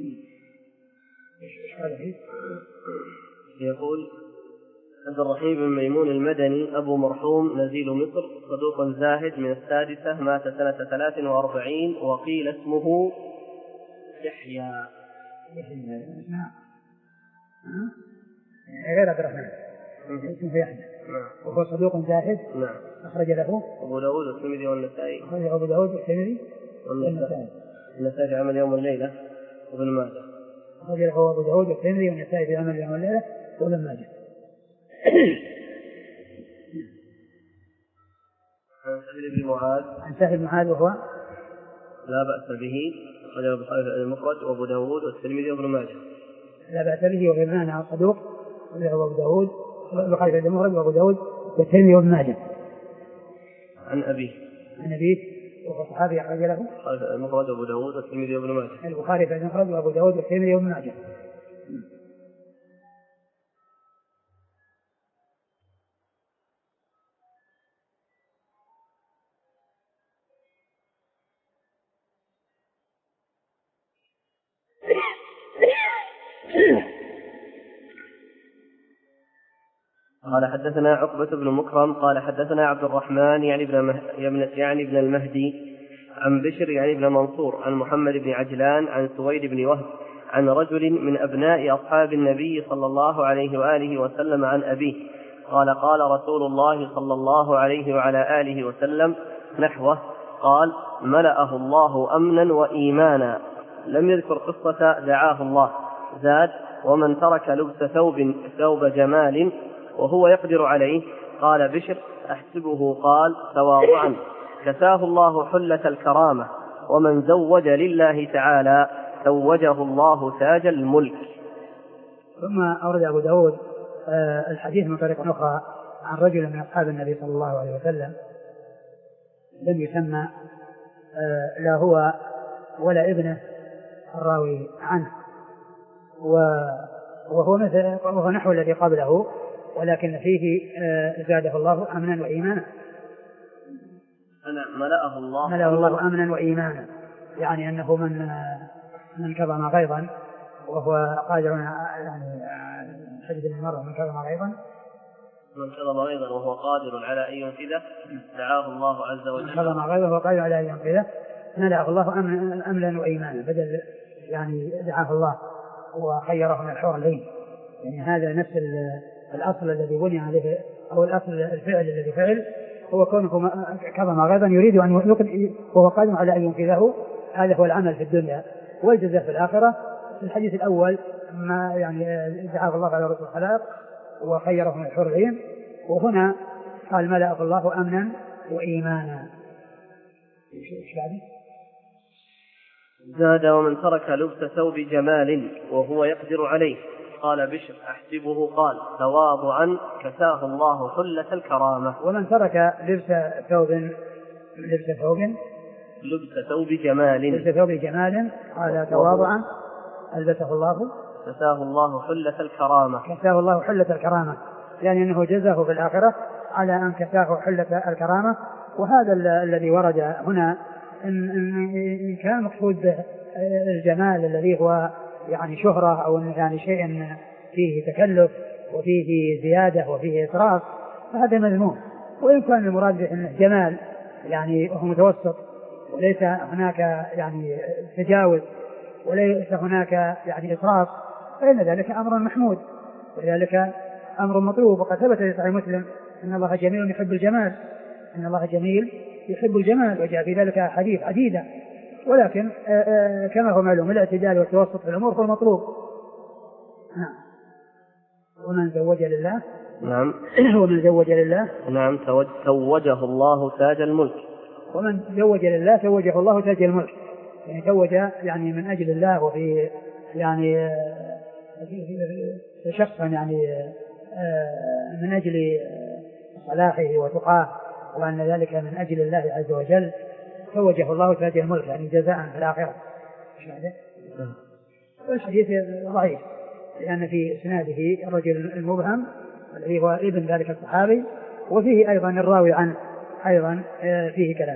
Speaker 2: إيش قال فيه؟
Speaker 1: يقول عبد الرحيم بن ميمون المدني أبو مرحوم نزيل مصر صدوق زاهد من السادسة مات سنة ثلاث وأربعين وقيل اسمه يحيى.
Speaker 2: يحيى نعم. غير عبد الرحمن اسمه يحيى وهو صدوق زاهد.
Speaker 1: نعم.
Speaker 2: أخرج له
Speaker 1: أبو داود والترمذي والنسائي.
Speaker 2: أخرج أبو داود والترمذي
Speaker 1: والنسائي. النسائي في عمل يوم الليلة وابن ماجه.
Speaker 2: أخرج له أبو داود والترمذي والنسائي في عمل يوم الليلة وابن ماجه.
Speaker 1: عن سهل بن معاذ.
Speaker 2: عن سهل بن معاذ وهو
Speaker 1: لا بأس به أخرج البخاري المفرد وأبو داود والترمذي وابن ماجه.
Speaker 2: لا بأس به وفي معنى صدوق وهو أبو داود البخاري المفرد وأبو داود والترمذي وابن ماجه.
Speaker 1: عن أبيه.
Speaker 2: عن أبيه وهو صحابي أخرج له
Speaker 1: المفرد وأبو داود والترمذي وابن ماجه.
Speaker 2: البخاري في المفرد وأبو داود والترمذي وابن ماجه.
Speaker 1: قال حدثنا عقبة بن مكرم قال حدثنا عبد الرحمن يعني ابن مه... يعني ابن المهدي عن بشر يعني ابن منصور عن محمد بن عجلان عن سويد بن وهب عن رجل من أبناء أصحاب النبي صلى الله عليه وآله وسلم عن أبيه قال قال رسول الله صلى الله عليه وعلى آله وسلم نحوه قال ملأه الله أمنا وإيمانا. لم يذكر قصة دعاه الله. زاد ومن ترك لبس ثوب ثوب جمال وهو يقدر عليه قال بشر أحسبه قال تواضعا كساه الله حلة الكرامة ومن زوج لله تعالى زوجه الله تاج الملك.
Speaker 2: ثم أورد أبو داود الحديث من طريق أخرى عن رجل من أصحاب النبي صلى الله عليه وسلم لم يسمى لا هو ولا ابنه الراوي عنه وهو مثل وهو نحو الذي قبله ولكن فيه زاده الله أمنا وإيمانا.
Speaker 1: ملأه الله
Speaker 2: ملأه الله أمنا وإيمانا يعني أنه من من كظم غيظا وهو قادر يعني حديث المرة من كظم غيظا
Speaker 1: من كظم غيظا وهو قادر على أن ينفذه دعاه الله عز وجل.
Speaker 2: من كظم غيظا وهو قادر على أن ينفذه ملأه الله أمنا وإيمانا بدل يعني دعاه الله وخيره من الحور العين. يعني هذا نفس الأصل الذي بني عليه أو الأصل الفعل الذي فعل هو كونه كظم غيظا يريد أن يقضي وهو قادر على أن ينفذه. هذا هو العمل في الدنيا والجزاء في الآخرة. في الحديث الأول ما يعني دعاه الله على رسول الخلاق وخيره من الحور العين وهنا قال ملأه الله أمنا وإيمانا.
Speaker 1: زاد ومن ترك لبس ثوب جمال وهو يقدر عليه قال بشر أحسبه قال تواضعا كساه الله حلة الكرامة.
Speaker 2: ومن ترك لبس ثوب لبس ثوب
Speaker 1: لبس ثوب جمال
Speaker 2: لبس ثوب جمال قال تواضعا ألبسه الله
Speaker 1: كساه الله حلة الكرامة.
Speaker 2: كساه الله حلة الكرامة يعني أنه جزاه في الآخرة على أن كساه حلة الكرامة وهذا الذي ورد هنا إن, إن كان المقصود الجمال الذي هو يعني شهرة أو يعني شيء فيه تكلف وفيه زيادة وفيه إسراف فهذا مذموم. وإن كان المراد به جمال يعني هو متوسط وليس هناك يعني تجاوز وليس هناك يعني إسراف فإن ذلك أمر محمود وذلك أمر مطلوب. وقد ثبت في صحيح مسلم إن الله جميل يحب الجمال إن الله جميل يحب الجمال وجاء في ذلك حديث عديدة. ولكن كما هو معلوم الاعتدال والتوسط في الأمور هو المطلوب. نعم. ومن زوج لله
Speaker 1: نعم
Speaker 2: ومن زوج لله
Speaker 1: نعم زوجه الله تاج الملك
Speaker 2: ومن زوج لله زوجه الله تاج الملك يعني زوج يعني من أجل الله وفي يعني شخصا يعني من أجل صلاحه وتقاه وأن ذلك من أجل الله عز وجل زوجه الله تاج الملك يعني جزاء في الآخرة. والحديث ضعيف لأن في إسناده الرجل المبهم الذي هو ابن ذلك الصحابي وفيه أيضا الراوي عنه أيضا فيه كلام.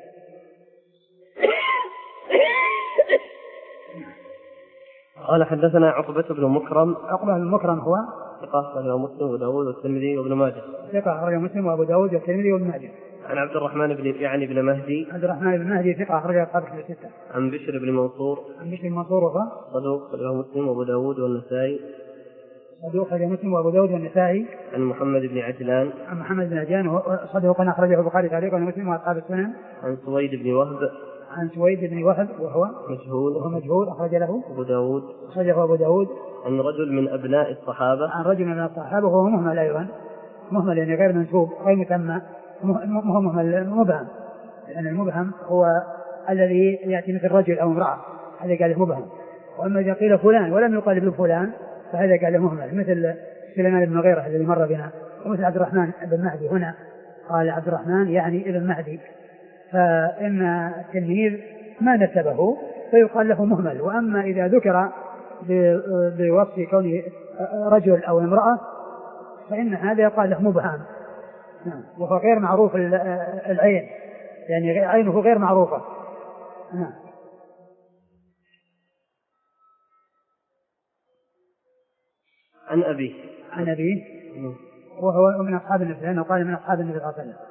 Speaker 1: قال حدثنا عقبة بن مكرم.
Speaker 2: عقبة بن مكرم هو
Speaker 1: ثقة أخرجه مسلم وأبو داود والترمذي وابن ماجه.
Speaker 2: ثقة أخرجه مسلم وأبو داود والترمذي وابن ماجه.
Speaker 1: عن عبد الرحمن بن يعني بن مهدي.
Speaker 2: عبد الرحمن بن مهدي ثقة أخرجه أصحاب الكتب الستة.
Speaker 1: عن بشر بن منصور.
Speaker 2: عن بشر بن منصور وهو
Speaker 1: صدوق أخرجه مسلم وأبو داود والنسائي.
Speaker 2: صدوق أخرجه مسلم وأبو داود والنسائي.
Speaker 1: عن محمد بن عجلان.
Speaker 2: عن محمد بن عجلان صدوق أخرجه البخاري تعليقا ومسلم وأصحاب السنن.
Speaker 1: عن سويد بن وهب.
Speaker 2: عن سويد بن وهب وهو
Speaker 1: مجهول
Speaker 2: وهو مجهول أخرج له
Speaker 1: أبو داود
Speaker 2: أخرجه أبو داود.
Speaker 1: عن رجل من أبناء الصحابة.
Speaker 2: عن رجل من الصحابة وهو مهمل أيضا مهمل يعني غير منسوب غير مسمى مهمل مبهم لأن المبهم هو الذي يأتي مثل رجل أو امرأة هذا قال مبهم. وأما إذا قيل فلان ولم يقال ابن فلان فهذا قال مهمل مثل سليمان بن غيره الذي مر بنا ومثل عبد الرحمن بن مهدي هنا قال عبد الرحمن يعني ابن مهدي فإن التلميذ ما نسبه فيقال له مهمل. وأما إذا ذكر بوصف كونه رجل أو امرأة فإن هذا يقال له مبهم وهو غير معروف العين يعني عينه غير معروفة.
Speaker 1: عن أبيه
Speaker 2: عن أبيه وهو من أصحاب النبي لأنه قال من أصحاب النبي صلى الله عليه وسلم.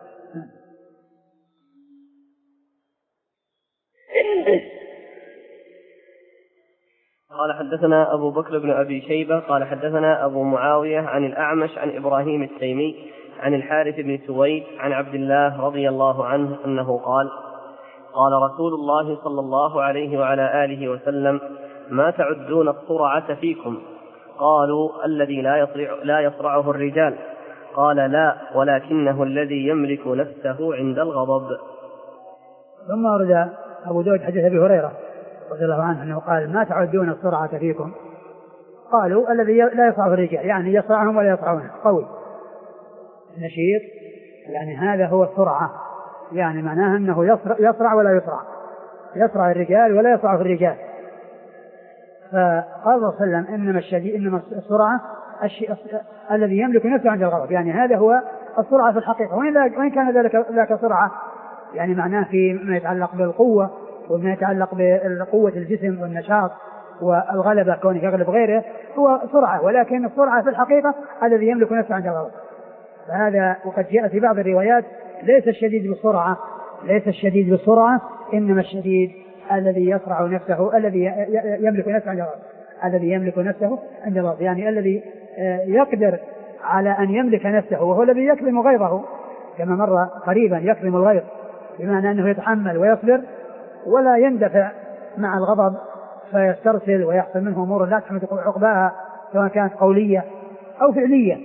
Speaker 1: قال حدثنا أبو بكر بن أبي شيبة قال حدثنا أبو معاوية عن الأعمش عن إبراهيم التيمي عن الحارث بن سويد عن عبد الله رضي الله عنه أنه قال قال رسول الله صلى الله عليه وعلى آله وسلم ما تعدون الصرعة فيكم؟ قالوا الذي لا يصرع لا يصرعه الرجال. قال لا ولكنه الذي يملك نفسه عند الغضب.
Speaker 2: ثم ورد أبو داود حديث أبي هريرة رضي الله عنه أنه قال ما تعدون الصرعة فيكم؟ قالوا الذي لا يصرعه الرجال يعني يصرعهم ولا يصرعونه قوي نشيط يعني هذا هو الصرعة يعني معناه أنه يصرع, يصرع ولا يصرع يصرع الرجال ولا يصرع في الرجال. فقال الله صلى الله عليه وسلم إنما الشديد إنما السرعة الشيء الذي يملك نفسه عند الغضب يعني هذا هو السرعة في الحقيقة. وإن كان ذلك ذاك سرعة يعني معناه فيما يتعلق بالقوة وما يتعلق بقوة الجسم والنشاط والغلبة كونه يغلب غيره هو سرعة ولكن السرعة في الحقيقة الذي يملك نفسه عند الغضب. فهذا وقد جاء في بعض الروايات ليس الشديد بالسرعة ليس الشديد بالسرعة إنما الشديد الذي يصرع نفسه الذي يملك نفسه عند الغضب الذي يملك نفسه عند الغضب يعني الذي يقدر على أن يملك نفسه وهو الذي يكظم غيظه كما مر قريبا يكظم الغيظ بمعنى أنه يتحمل ويصبر ولا يندفع مع الغضب فيسترسل ويحصل منه أمور لا تحمد عقباها سواء كانت قولية أو فعلية.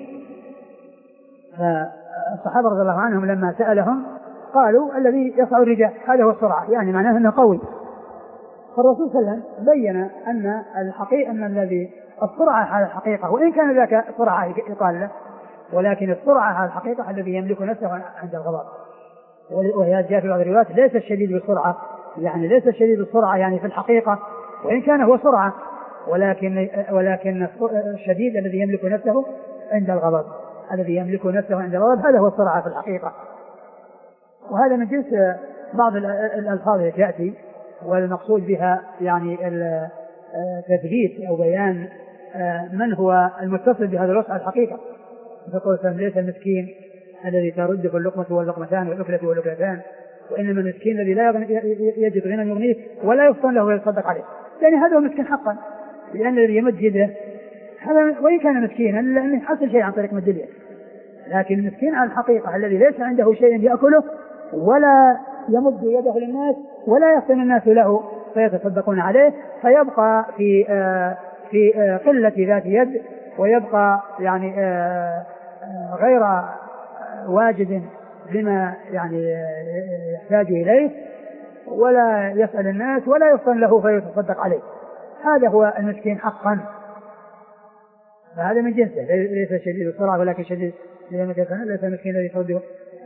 Speaker 2: فالصحابة رضي الله عنهم لما سألهم قالوا الذي يصرع الرجال هذا هو السرعة يعني معناه أنه قوي. فالرسول صلى الله عليه وسلم بين أن الحقيقة أن الذي السرعة على الحقيقة وإن كان ذاك سرعة يقال له ولكن السرعة على الحقيقة الذي يملك نفسه عند الغضب. وهي جاء في بعض الروايات ليس الشديد بالسرعة يعني ليس الشديد بالسرعة يعني في الحقيقة وإن كان هو سرعة ولكن ولكن الشديد الذي يملك نفسه عند الغضب الذي يملك نفسه عند الغضب هذا هو السرعة في الحقيقة. وهذا من جنس بعض الألفاظ التي تأتي والمقصود بها يعني تثبيت أو بيان من هو المتصل بهذا الوصف الحقيقة. فقول ليس المسكين الذي ترد في اللقمة واللقمتان والأكلة والأكلتان، وإنما المسكين الذي لا يجد غنى يغنيه ولا يفطن له ويتصدق عليه، يعني هذا هو مسكين حقا، لأن الذي يمد يده هذا وإن كان مسكينا لأنه حصل شيء عن طريق مد اليد، لكن المسكين على الحقيقة الذي ليس عنده شيء يأكله ولا يمد يده للناس ولا يفطن الناس له فيتصدقون عليه، فيبقى في آه في آه قلة ذات يد، ويبقى يعني آه آه غير واجد بما يعني يحتاج إليه، ولا يسأل الناس ولا يفطن له فيتصدق عليه. هذا هو المسكين حقا، فهذا من جنسه، ليس شديد الصراع ولكن شديد ليس المسكين الذي يصدق.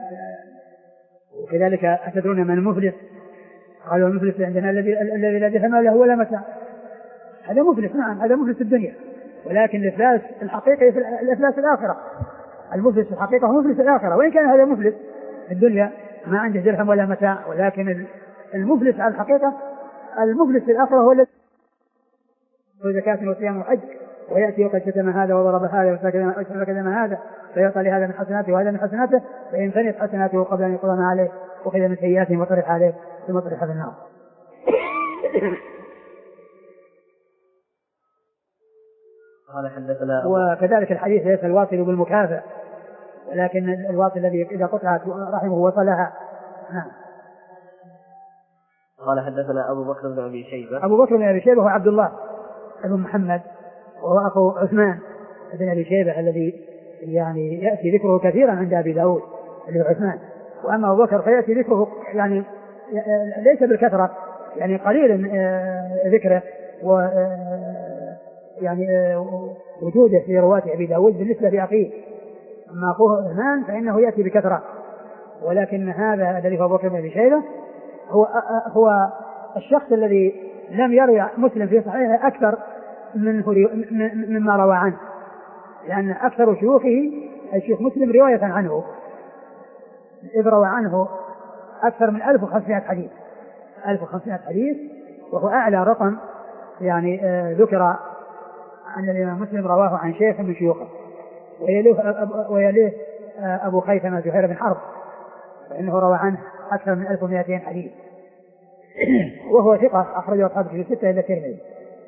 Speaker 2: وكذلك أتدرون من المفلس؟ قالوا المفلس عندنا الذي الذي لا درهم له ولا متاع. هذا مفلس، نعم هذا مفلس الدنيا، ولكن الإفلاس الحقيقي في الإفلاس الآخرة. المفلس الحقيقة هو مفلس الآخرة، وإن كان هذا مفلس في الدنيا ما عنده درهم ولا متاع، ولكن المفلس على الحقيقة المفلس في الآخرة هو الذي زكاة وصيام وحج ويأتي وقد شتم هذا وضرب هذا وسفك دم هذا فيعطى لهذا من حسناته وهذا من حسناته، فإن فنيت حسناته قبل أن يقضى ما عليه وخذ من سيئاته وطرح عليه ثم طرح في النار.
Speaker 1: قال حدثنا
Speaker 2: وكذلك الحديث ليس الواصل بالمكافأ، ولكن الواصل الذي إذا قطعت رحمه وصلها. نعم.
Speaker 1: قال حدثنا أبو بكر بن أبي شيبة.
Speaker 2: أبو بكر بن أبي شيبة هو عبد الله بن محمد وهو أخو عثمان بن أبي شيبة الذي يعني يأتي ذكره كثيرا عند أبي داود اللي هو عثمان، وأما أبو بكر فيأتي ذكره يعني ليس بالكثرة، يعني قليل ذكره و يعني وجوده في رواة أبي داود بالنسبة لأخيه. أما أخوه عثمان فإنه يأتي بكثرة، ولكن هذا الذي هو أبو بكر بن أبي شيبة هو هو الشخص الذي لم يروي مسلم في صحيحه أكثر من مما روى عنه، لأن أكثر شيوخه الشيخ مسلم رواية عنه، إذ روى عنه أكثر من ألف وخمسمائة حديث ألف وخمسمائة حديث، وهو أعلى رقم يعني آه ذكر أن الإمام مسلم رواه عن شيخ من شيوخه، ويليه آه أبو خيثمة زهير بن حرب فإنه روى عنه أكثر من ألف ومئتين حديث، وهو ثقة أخرجه أصحاب في الستة إلا الترمذي.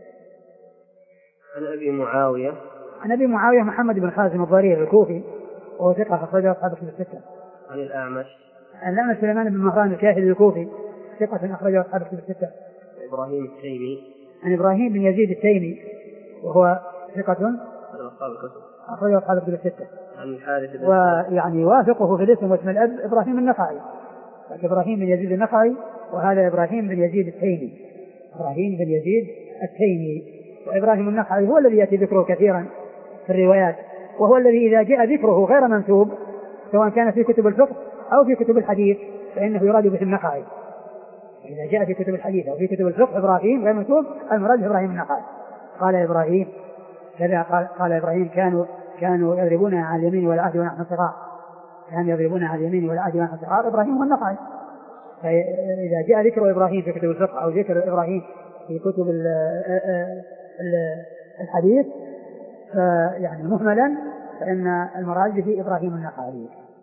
Speaker 1: عن أبي معاوية
Speaker 2: عن أبي معاوية محمد بن خازم الضرير الكوفي وهو ثقة أخرجه أصحاب في الستة.
Speaker 1: عن الأعمش
Speaker 2: عن الأعمش سليمان بن مهران الكاهلي الكوفي ثقة أخرجه أصحاب في الستة.
Speaker 1: إبراهيم التيمي
Speaker 2: عن إبراهيم بن يزيد التيمي وهو ثقة أخرجه أصحاب في الستة.
Speaker 1: عن الحارث
Speaker 2: ويعني وافقه في الاسم واسم الأب إبراهيم النخعي، إبراهيم بن يزيد النخعي، وهذا إبراهيم بن يزيد التيمي إبراهيم بن يزيد التيمي. وإبراهيم النخعي هو الذي يأتي ذكره كثيرا في الروايات، وهو الذي إذا جاء ذكره غير منسوب سواء كان في كتب الفقه أو في كتب الحديث فإنه يراد به النخعي. إذا جاء في كتب الحديث أو في كتب الفقه إبراهيم غير منسوب المراد إبراهيم النخعي. قال إبراهيم كذا قال, قال إبراهيم كانوا كانوا يضربون على اليمين والعهد ونحن صغار كانوا يضربون على اليمين والعهد ونحن صغار إبراهيم هو النخعي. فإذا جاء ذكر إبراهيم في كتب الفقه أو ذكر إبراهيم في كتب الحديث يعني مهملا فإن المراد به إبراهيم النخعي.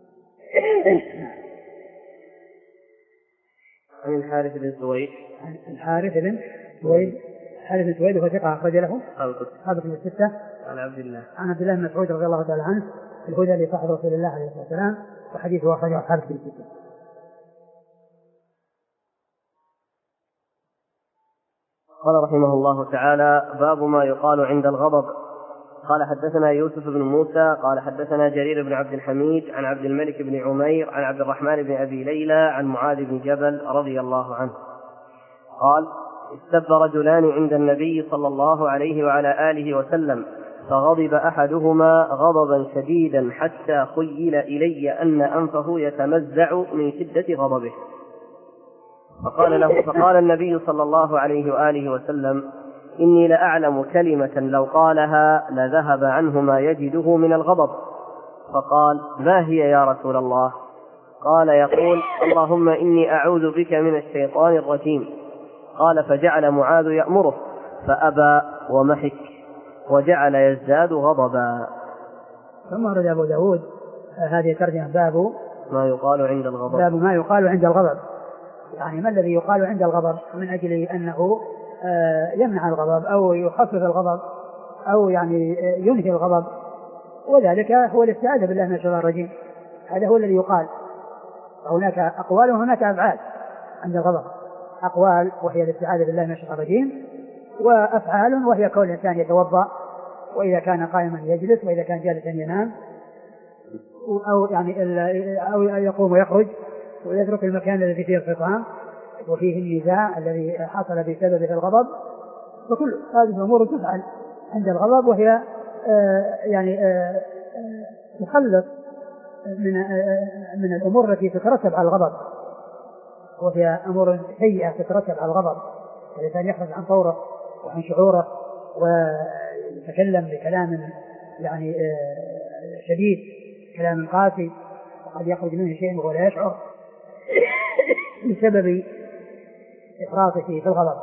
Speaker 1: عن الحارث بن سويد
Speaker 2: الحارث بن سويد الحارث بن سويد هو ثقة أخرج له أصحاب في الستة.
Speaker 1: عن عبد الله
Speaker 2: عن عبد الله بن مسعود رضي الله تعالى عنه الهدى لصاحب رسول الله عليه الصلاة والسلام، وحديثه أخرجه أصحاب في الستة.
Speaker 1: قال رحمه الله تعالى: باب ما يقال عند الغضب. قال حدثنا يوسف بن موسى قال حدثنا جرير بن عبد الحميد عن عبد الملك بن عمير عن عبد الرحمن بن أبي ليلى عن معاذ بن جبل رضي الله عنه قال: استب رجلان عند النبي صلى الله عليه وعلى آله وسلم فغضب أحدهما غضبا شديدا حتى خيل إلي أن أنفه يتمزع من شدة غضبه، فقال له فقال النبي صلى الله عليه وآله وسلم: إني لأعلم كلمة لو قالها لذهب عنه ما يجده من الغضب. فقال: ما هي يا رسول الله؟ قال يقول اللهم إني أعوذ بك من الشيطان الرجيم. قال فجعل معاذ يأمره فأبى ومحك وجعل يزداد غضبا.
Speaker 2: ثم ورد أبو داود هذه ترجمة باب
Speaker 1: ما يقال عند الغضب.
Speaker 2: باب ما يقال عند الغضب، يعني ما الذي يقال عند الغضب من أجل أنه يمنع الغضب أو يخفف الغضب أو يعني ينهي الغضب، وذلك هو الاستعاذة بالله من الشيطان الرجيم. هذا هو الذي يقال. هناك أقوال وهناك أفعال عند الغضب، أقوال وهي الاستعاذة بالله من الشيطان الرجيم، وأفعال وهي كون الإنسان يتوضأ، وإذا كان قائما يجلس، وإذا كان جالسا ينام، أو يعني أو يقوم ويخرج ويترك المكان الذي فيه الخصام وفيه النزاع الذي حصل بسببه الغضب. فكل هذه الأمور تفعل عند الغضب، وهي يعني تخلص من من الأمور التي تترتب على الغضب، وهي أمور سيئة تترتب على الغضب. الإنسان يخرج عن طوره وعن شعوره ويتكلم بكلام يعني شديد، كلام قاسي، وقد يخرج منه شيء وهو لا يشعر بسبب إفراطه في الغضب.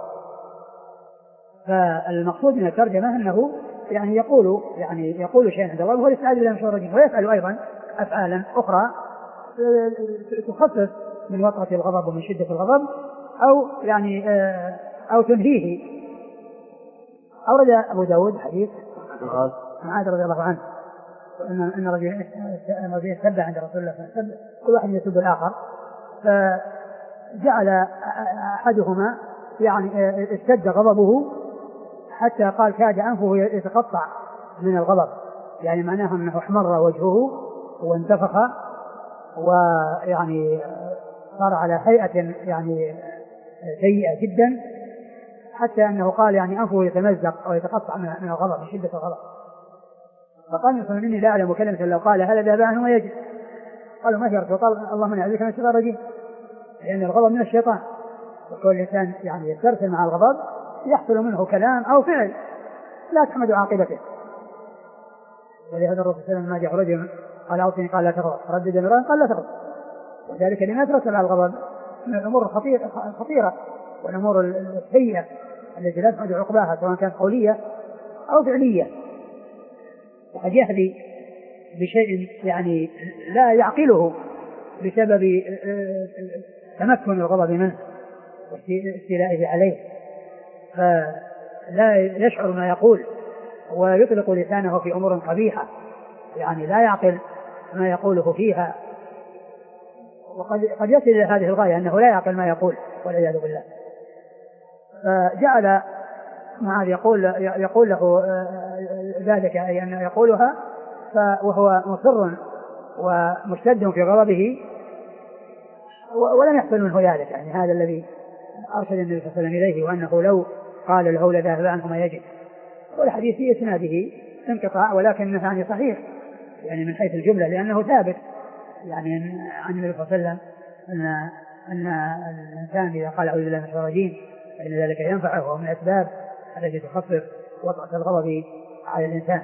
Speaker 2: فالمقصود من الترجمة أنه يعني يقول يعني يقول شيئا عند الله وهو الاستعاذة بالله من الشيطان الرجيم، ويفعل أيضا أفعالا أخرى تخفف من وطأة الغضب ومن شدة الغضب، أو يعني أو تنهيه. أورد أبو داود حديث معاذ رضي الله عنه أن أن رجل سب عند رسول الله صلى الله عليه وسلم، كل واحد يسب الآخر، فجعل أحدهما يعني اشتد غضبه حتى قال كاد أنفه يتقطع من الغضب، يعني معناه أنه احمر وجهه وانتفخ ويعني صار على هيئة يعني سيئة جدا، حتى أنه قال يعني أنفه يتمزق أو يتقطع من الغضب، من شدة الغضب. فقال يقول إني لا أعلم كلمة لو قال هذا ذهب عنه ويجب. قالوا ما شرط؟ وقال اللهم نعوذ بك من الشيطان الرجيم، لأن الغضب من الشيطان، وكل الإنسان يعني يسترسل مع الغضب يحصل منه كلام أو فعل لا تحمد عاقبته. ولهذا الرسول صلى الله عليه وسلم ما جاء رجل قال أوصني قال لا تغضب، ردد مرارا قال لا تغضب، وذلك لما يترتب على الغضب من الأمور الخطيرة والأمور السيئة التي لا تحمد عقباها سواء كانت قولية أو فعلية. وقد يهدي بشيء يعني لا يعقله بسبب تمكن الغضب منه واستيلائه عليه، فلا يشعر ما يقول ويطلق لسانه في أمور قبيحة، يعني لا يعقل ما يقوله فيها، وقد قد يصل إلى هذه الغاية أنه لا يعقل ما يقول والعياذ بالله. فجعل معاذ يقول يقول له ذلك، أي أنه يقولها وهو مصر ومشتد في غضبه ولم يحصل منه ذلك، يعني هذا الذي أرشد النبي صلى الله عليه وسلم إليه، وأنه لو قال له لذهب عنه ما يجب. والحديث في إسناده انقطاع، ولكنه يعني صحيح يعني من حيث الجملة، لأنه ثابت يعني عن النبي صلى الله عليه وسلم أن أن الإنسان إذا قال أعوذ بالله من الشيطان الرجيم فإن ذلك ينفعه، ومن الأسباب التي تخفف وطأة الغضب على الإنسان.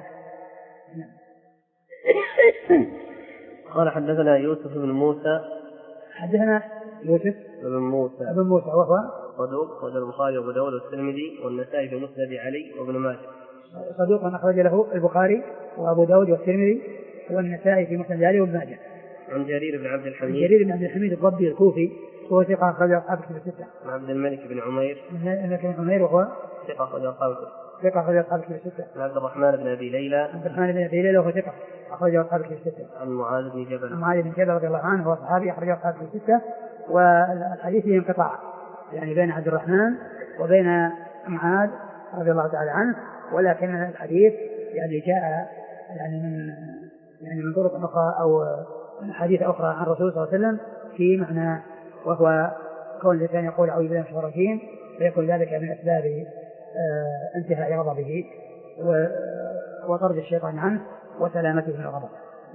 Speaker 1: قال حدثنا يوسف بن موسى
Speaker 2: حدثنا يوسف
Speaker 1: بن موسى
Speaker 2: بن موسى وهو
Speaker 1: صدوق، وجد البخاري وابو داود والترمذي والنسائي في مسند علي وابن ماجه.
Speaker 2: صدوق أخرج له البخاري وابو داود والترمذي والنسائي في مسند علي وابن ماجه.
Speaker 1: عن جرير بن عبد الحميد
Speaker 2: جرير بن عبد الحميد الضبي الكوفي وهو ثقة أخرج أصحاب الكتب الستة.
Speaker 1: عن عبد الملك بن عمير
Speaker 2: بن عمير وهو
Speaker 1: ثقة أخرج أصحاب الكتب
Speaker 2: ثقة أخرج أصحاب الكتب الستة.
Speaker 1: عن عبد الرحمن بن أبي ليلى
Speaker 2: عبد الرحمن بن أبي ليلى وهو ثقة أخرج أصحاب الكتب الستة.
Speaker 1: عن معاذ بن جبل
Speaker 2: عن معاذ بن جبل رضي الله عنه وهو صحابي أخرج أصحاب الكتب الستة. والحديث فيه انقطاع يعني بين عبد الرحمن وبين معاذ رضي الله تعالى عنه، ولكن الحديث يعني جاء يعني من يعني من طرق أخرى أو حديث أخرى عن الرسول صلى الله عليه وسلم في معنى، وهو كون الإنسان يقول أعوذ بالله من الشيطان الرجيم فيكون ذلك من أسباب آه انتهاء غضبه وطرد الشيطان عنه وسلامته من الغضب.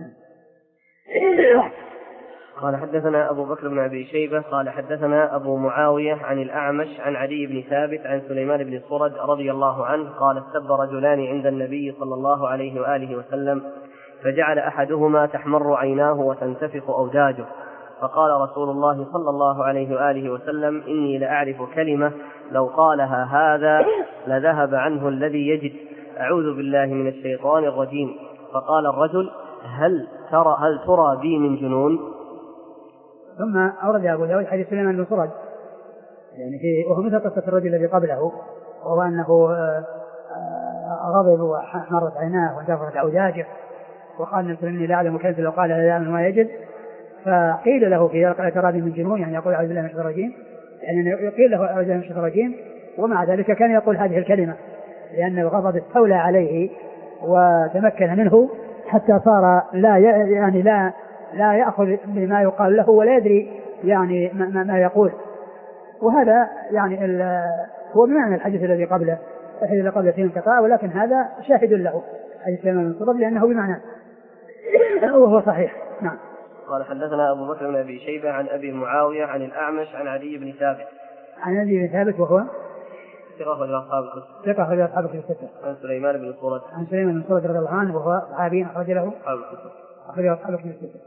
Speaker 1: قال حدثنا أبو بكر بن أبي شيبة قال حدثنا أبو معاوية عن الأعمش عن عدي بن ثابت عن سليمان بن صرد رضي الله عنه قال استب رجلان عند النبي صلى الله عليه وآله وسلم، فجعل أحدهما تحمر عيناه وتنتفخ أوداجه، فقال رسول الله صلى الله عليه وآله وسلم: إني لأعرف كلمة لو قالها هذا لذهب عنه الذي يجد، أعوذ بالله من الشيطان الرجيم. فقال الرجل: هل ترى, هل ترى بي من جنون؟
Speaker 2: ثم أورد أبو داود حديث سليمان بن سرج يعني في وهو مثل قصة الرجل الذي قبله، وهو أنه غضب وحمرت عيناه وانتفخت أوداجه وقال: نفسه إني لا أعلم كلمة لو قال لا يعلم ما يجد. فقيل له في ترى بي من جنون يعني يقول أعوذ بالله من الشيطان الرجيم، يعني قيل له أعوذ بالله من الشيطان الرجيم، ومع ذلك كان يقول هذه الكلمة لأن الغضب استولى عليه وتمكن منه حتى صار لا يعني لا لا يأخذ بما يقال له ولا يدري يعني ما, ما يقول. وهذا يعني هو بمعنى الحديث الذي قبله، الحديث الذي قبله فيه انقطاع، ولكن هذا شاهد له حديث سليمان بن سرج لأنه بمعنى وهو صحيح. نعم.
Speaker 1: قال: حدثنا أبو بكر بن أبي شيبة عن أبي معاوية عن الأعمش عن عدي بن ثابت
Speaker 2: عن عدي بن ثابت وهو
Speaker 1: ثقة أخرج أصحاب الكتب
Speaker 2: ثقة أخرج أصحاب الكتب الستة
Speaker 1: عن سليمان بن سرج
Speaker 2: عن سليمان بن سرج رضي الله عنه وهو صحابي أخرج له
Speaker 1: أصحاب الكتب
Speaker 2: أخرج أصحاب الكتب الستة.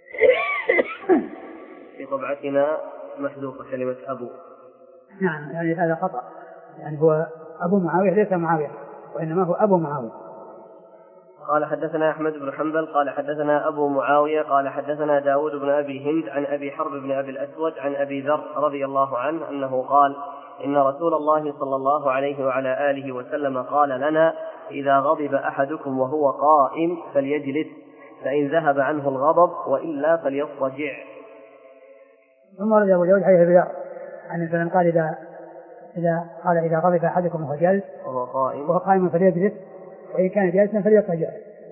Speaker 1: في طبعتنا محذوفة كلمة أبو.
Speaker 2: نعم يعني هذا خطأ، يعني هو أبو معاوية ليس معاوية وإنما هو أبو معاوية.
Speaker 1: قال: حدثنا أحمد بن حنبل قال حدثنا أبو معاوية قال حدثنا داود بن أبي هند عن أبي حرب بن أبي الأسود عن أبي ذر رضي الله عنه أنه قال: إن رسول الله صلى الله عليه وعلى آله وسلم قال لنا: إذا غضب أحدكم وهو قائم فليجلس، فإن ذهب عنه الغضب وإلا فليضطجع.
Speaker 2: ثم ورد أبو داود حديث أبي ذر عن النبي قال: إذا إذا قال إذا غضب أحدكم وهو جالس
Speaker 1: وهو قائم
Speaker 2: وهو قائم فليجلس، وإن كان جالسا فليضطجع.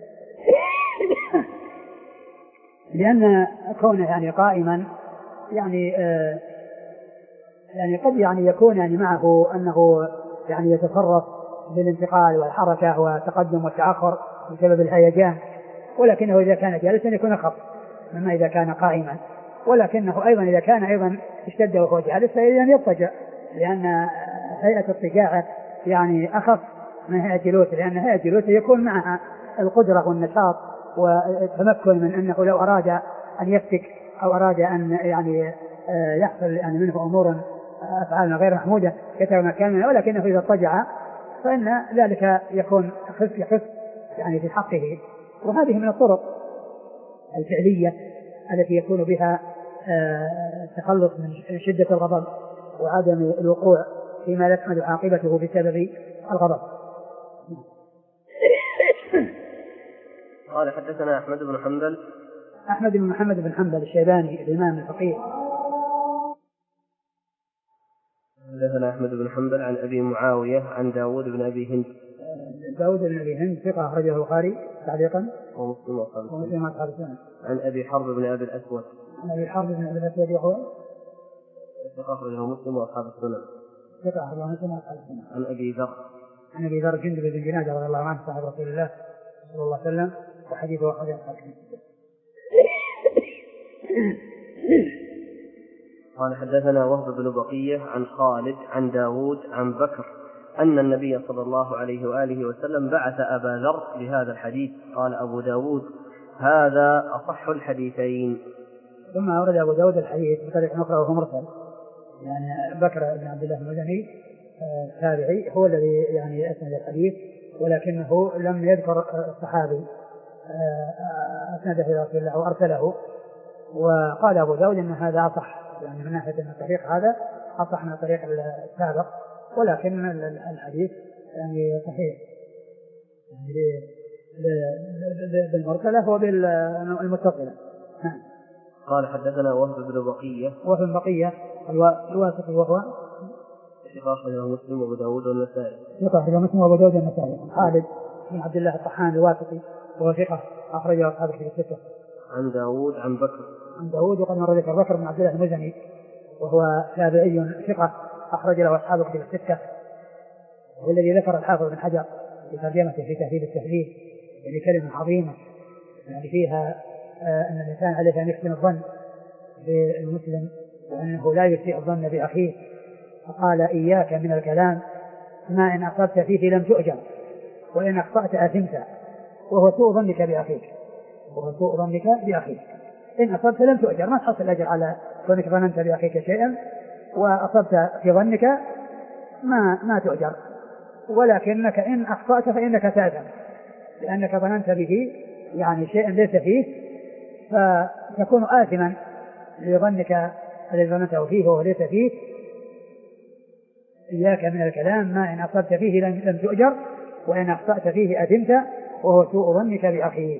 Speaker 2: لأن كونه يعني قائما يعني آه يعني قد يعني يكون يعني معه أنه يعني يتصرف بالانتقال والحركة والتقدم والتأخر بسبب الهيجان، ولكنه إذا كان جالسا يكون أخف مما إذا كان قائما، ولكنه أيضا إذا كان أيضا اشتد وهو جالس فإذا يضطجع، لأن هيئة الضجاعة يعني أخف من هيئة جلوسه، لأن هيئة جلوسه يكون معها القدرة والنشاط والتمكن من أنه لو أراد أن يفتك أو أراد أن يعني يحصل يعني منه أمور أفعال غير محمودة كثر ما كان، ولكنه إذا اضطجع فإن ذلك يكون خف يخف يعني في حقه. وهذه من الطرق الفعلية التي يكون بها التخلص من شدة الغضب وعدم الوقوع فيما لا تحمد عاقبته بسبب الغضب.
Speaker 1: قال: حدثنا أحمد بن حنبل
Speaker 2: أحمد بن محمد بن حنبل الشيباني الإمام الفقيه.
Speaker 1: حدثنا أحمد بن حنبل عن أبي معاوية عن داود بن أبي هند.
Speaker 2: داود بن أبي هند ثقة أخرجه البخاري تعليقا
Speaker 1: ومسلم
Speaker 2: وأصحاب السنة.
Speaker 1: عن أبي حرب بن أبي الأسود
Speaker 2: عن أبي حرب بن أبي الأسود وهو
Speaker 1: ثقة أخرجه مسلم وأصحاب السنة.
Speaker 2: ثقة أخرجه مسلم وأصحاب السنة.
Speaker 1: عن أبي ذر
Speaker 2: عن أبي ذر جندب بن جنادة رضي الله عنه صاحب رسول الله صلى الله عليه وسلم وحديثه أخرجه أصحاب السنة.
Speaker 1: قال: حدثنا وهب بن بقية عن خالد عن داود عن بكر أن النبي صلى الله عليه وآله وسلم بعث أبا ذر بهذا الحديث. قال أبو داود: هذا أصح الحديثين.
Speaker 2: ثم أورد أبو داود الحديث بطريق أخرى وهو مرسل، يعني بكر بن عبد الله المدني التابعي هو الذي يعني أسند الحديث، ولكنه لم يذكر الصحابي أسنده إلى رسول الله وأرسله. وقال أبو داود أن هذا أصح، يعني من ناحية أن الطريق هذا أصح من الطريق السابق، ولكن الحديث يعني صحيح يعني بالمرسلة وبالمتصلة.
Speaker 1: قال: حدثنا وهب بن بقية
Speaker 2: وهب بن بقية الواسطي وهو
Speaker 1: ثقة أخرجه مسلم وأبو داود والنسائي.
Speaker 2: ثقة أخرجه مسلم وأبو داود والنسائي. خالد بن عبد الله الطحان الواسطي وهو ثقة أخرجه أصحاب الكتب الستة.
Speaker 1: عن داود عن بكر
Speaker 2: عن داود وقد مر ذكر بكر بن عبد الله المزني وهو تابعي ثقة أخرج له أصحاب الكتب الستة، والذي ذكر الحافظ بن حجر في ترجمته في تهذيب التهذيب يعني كلمة عظيمة يعني فيها آه أن الإنسان عليه أن يحسن الظن بالمسلم وأنه لا يسيء الظن بأخيه، فقال: إياك من الكلام ما إن أصبت فيه لم تؤجر وإن أخطأت أثمت، وهو سوء ظنك بأخيك وهو سوء ظنك بأخيك إن أصبت لم تؤجر، ما تحصل الأجر على كونك ظننت بأخيك شيئا وأصبت في ظنك ما ما تؤجر، ولكنك إن أخطأت فإنك تأثم لأنك ظننت به يعني شيئا ليس فيه، فتكون آثما لظنك الذي ظننته فيه وهو ليس فيه. إياك من الكلام ما إن أصبت فيه لم تؤجر، وإن أخطأت فيه أثمت وهو سوء ظنك بأخيك.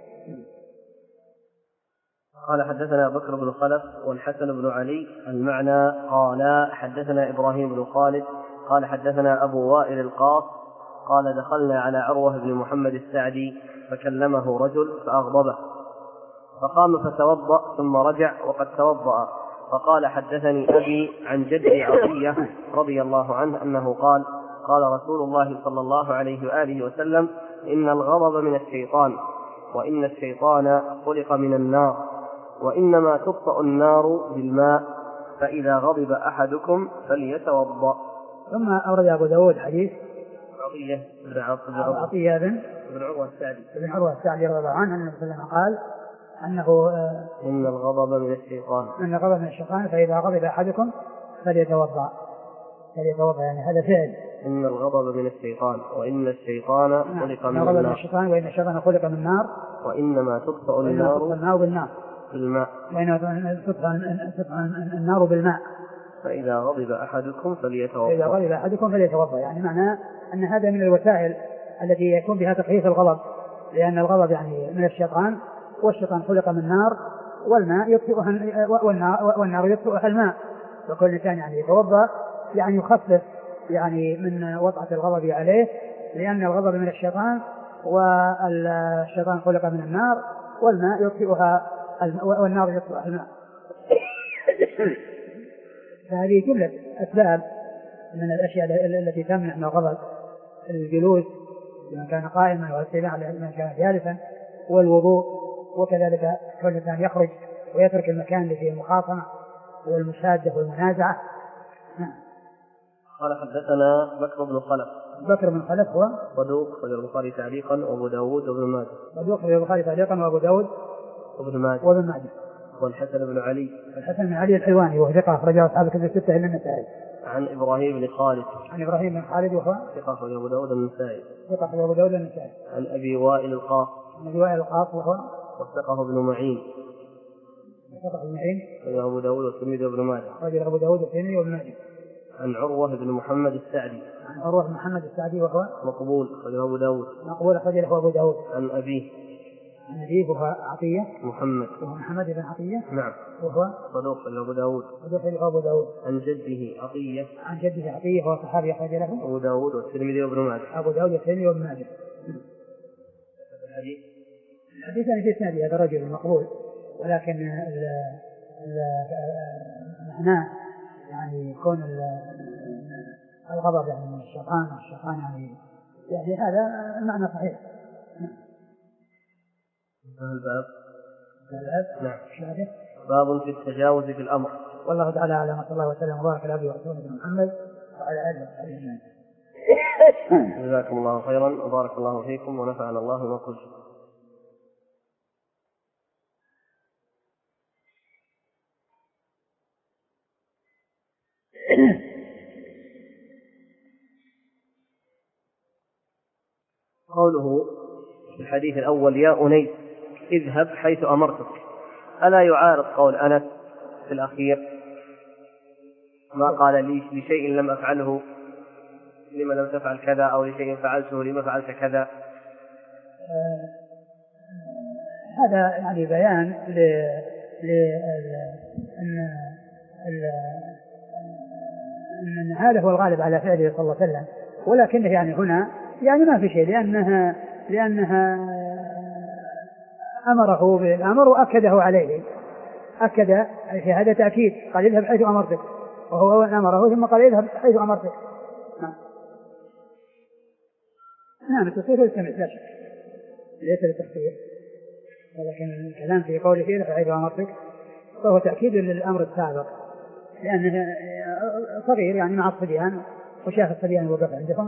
Speaker 1: قال حدثنا بكر بن خلف والحسن بن علي المعنى قال حدثنا إبراهيم بن خالد قال حدثنا أبو وائل القاص قال دخلنا على عروة بن محمد السعدي فكلمه رجل فأغضبه فقام فتوضأ ثم رجع وقد توضأ، فقال حدثني أبي عن جدي عطية رضي الله عنه أنه قال قال رسول الله صلى الله عليه وآله وسلم إن الغضب من الشيطان، وإن الشيطان خلق من النار، وإنما تطفأ النار بالماء، فإذا غضب أحدكم فليتوضأ.
Speaker 2: ثم أورد أبو داود حديث
Speaker 1: عطية بن
Speaker 2: عطية بن
Speaker 1: عروة السعدي
Speaker 2: بن عروة السعدي رضي الله عنه أن النبي صلى الله عليه وسلم قال أنه
Speaker 1: إن الغضب من الشيطان
Speaker 2: إن الغضب من الشيطان فإذا غضب أحدكم فليتوضأ فليتوضأ يعني هذا فعل.
Speaker 1: إن الغضب من الشيطان وإن الشيطان خلق من
Speaker 2: النار،
Speaker 1: النار،
Speaker 2: الشيطان وإن الشيطان خلق من النار،
Speaker 1: وإنما تطفأ النار
Speaker 2: النار بالنار
Speaker 1: بالماء،
Speaker 2: وإنما تطفأ النار بالماء،
Speaker 1: فإذا غضب أحدكم فليتوضأ.
Speaker 2: فإذا غضب أحدكم فليتوضأ، يعني معناه أن هذا من الوسائل التي يكون بها تخفيف الغضب، لأن الغضب يعني من الشيطان، والشيطان خلق من النار، والماء يطفئها والنار, والنار يطفئها الماء، فكل إنسان يعني يتوضأ يعني يخفف يعني من وطأة الغضب عليه، لأن الغضب من الشيطان والشيطان خلق من النار، والماء يطفئها والنار يطفئها الماء. فهذه جملة أسباب من الأشياء التي تمنع من الغضب: الجلوس لمن كان قائما، والاستماع لمن كان جالسا، والوضوء، وكذلك كل إنسان يخرج ويترك المكان اللي فيه المخاصمة والمشادة والمنازعة.
Speaker 1: قال حدثنا بكر بن خلف.
Speaker 2: بكر بن خلف هو
Speaker 1: صدوق خرج البخاري تعليقا وابو داود وابن ماجه.
Speaker 2: صدوق خرج البخاري تعليقا وابو داود
Speaker 1: وابن ماجه.
Speaker 2: وابن ماجه.
Speaker 1: والحسن بن علي.
Speaker 2: الحسن بن علي الحلواني وهو ثقة أخرجه أصحاب الكتب الستة إلا النسائي.
Speaker 1: عن إبراهيم بن خالد.
Speaker 2: عن إبراهيم بن خالد وهو
Speaker 1: ثقة أخرجه أبو داود النسائي.
Speaker 2: ثقة أخرجه أبو داود النسائي.
Speaker 1: عن أبي وائل القاص.
Speaker 2: عن أبي وائل القاص وهو
Speaker 1: وثقه ابن معين.
Speaker 2: وثقه ابن معين.
Speaker 1: أخرجه أبو داود والترمذي وابن ماجه.
Speaker 2: أخرجه أبو داود والترمذي وابن ماجه.
Speaker 1: عن عروة بن محمد السعدي.
Speaker 2: عن عروة بن محمد السعدي وهو
Speaker 1: مقبول أخرجه أبو داود.
Speaker 2: مقبول أخرجه أبو داود.
Speaker 1: عن أبيه.
Speaker 2: عن أبيه وهو عطية.
Speaker 1: محمد.
Speaker 2: وهو محمد بن عطية.
Speaker 1: نعم.
Speaker 2: وهو
Speaker 1: صدوق أخرجه أبو داود.
Speaker 2: صدوق أخرجه أبو داود.
Speaker 1: عن جده عطية.
Speaker 2: عن جده عطية وهو صحابي أخرج له
Speaker 1: أبو داود والترمذي وابن ماجه.
Speaker 2: أبو داود والترمذي وابن ماجه.
Speaker 1: الحديث
Speaker 2: الحديث أنا في إسناده هذا الرجل مقبول، ولكن معناه يعني يكون الغضب يعني من الشيطان، والشيطان يعني يعني هذا المعنى صحيح.
Speaker 1: الباب.
Speaker 2: الباب.
Speaker 1: نعم.
Speaker 2: شاهده.
Speaker 1: باب في التجاوز في الأمر.
Speaker 2: والله تعالى أعلم، صلى الله وسلم وبارك على عبده ورسوله محمد وعلى آله وصحبه أجمعين.
Speaker 1: جزاكم الله خيرا وبارك الله فيكم ونفعنا الله بما قلتم. قوله في الحديث الأول: يا أنيس اذهب حيث أمرتك، ألا يعارض قول أنس في الأخير: ما قال لي لشيء لم أفعله لما لم تفعل كذا، أو لشيء فعلته لما فعلت كذا؟
Speaker 2: آه هذا يعني بيان ل أن أن هذا هو الغالب على فعله صلى الله عليه وسلم، ولكنه يعني هنا يعني ما في شيء، لأنها لأنها أمره بالأمر وأكده عليه، أكد في هذا تأكيد، قال اذهب حيث أمرتك، وهو أمره ثم قال اذهب حيث أمرتك. نعم نعم التصريف يستمع لا شك، ليس للتخفيف، ولكن الكلام في قوله اذهب حيث أمرتك فهو تأكيد للأمر السابق، لأنه صغير يعني مع الصبيان وشاف الصبيان وقف عندهم.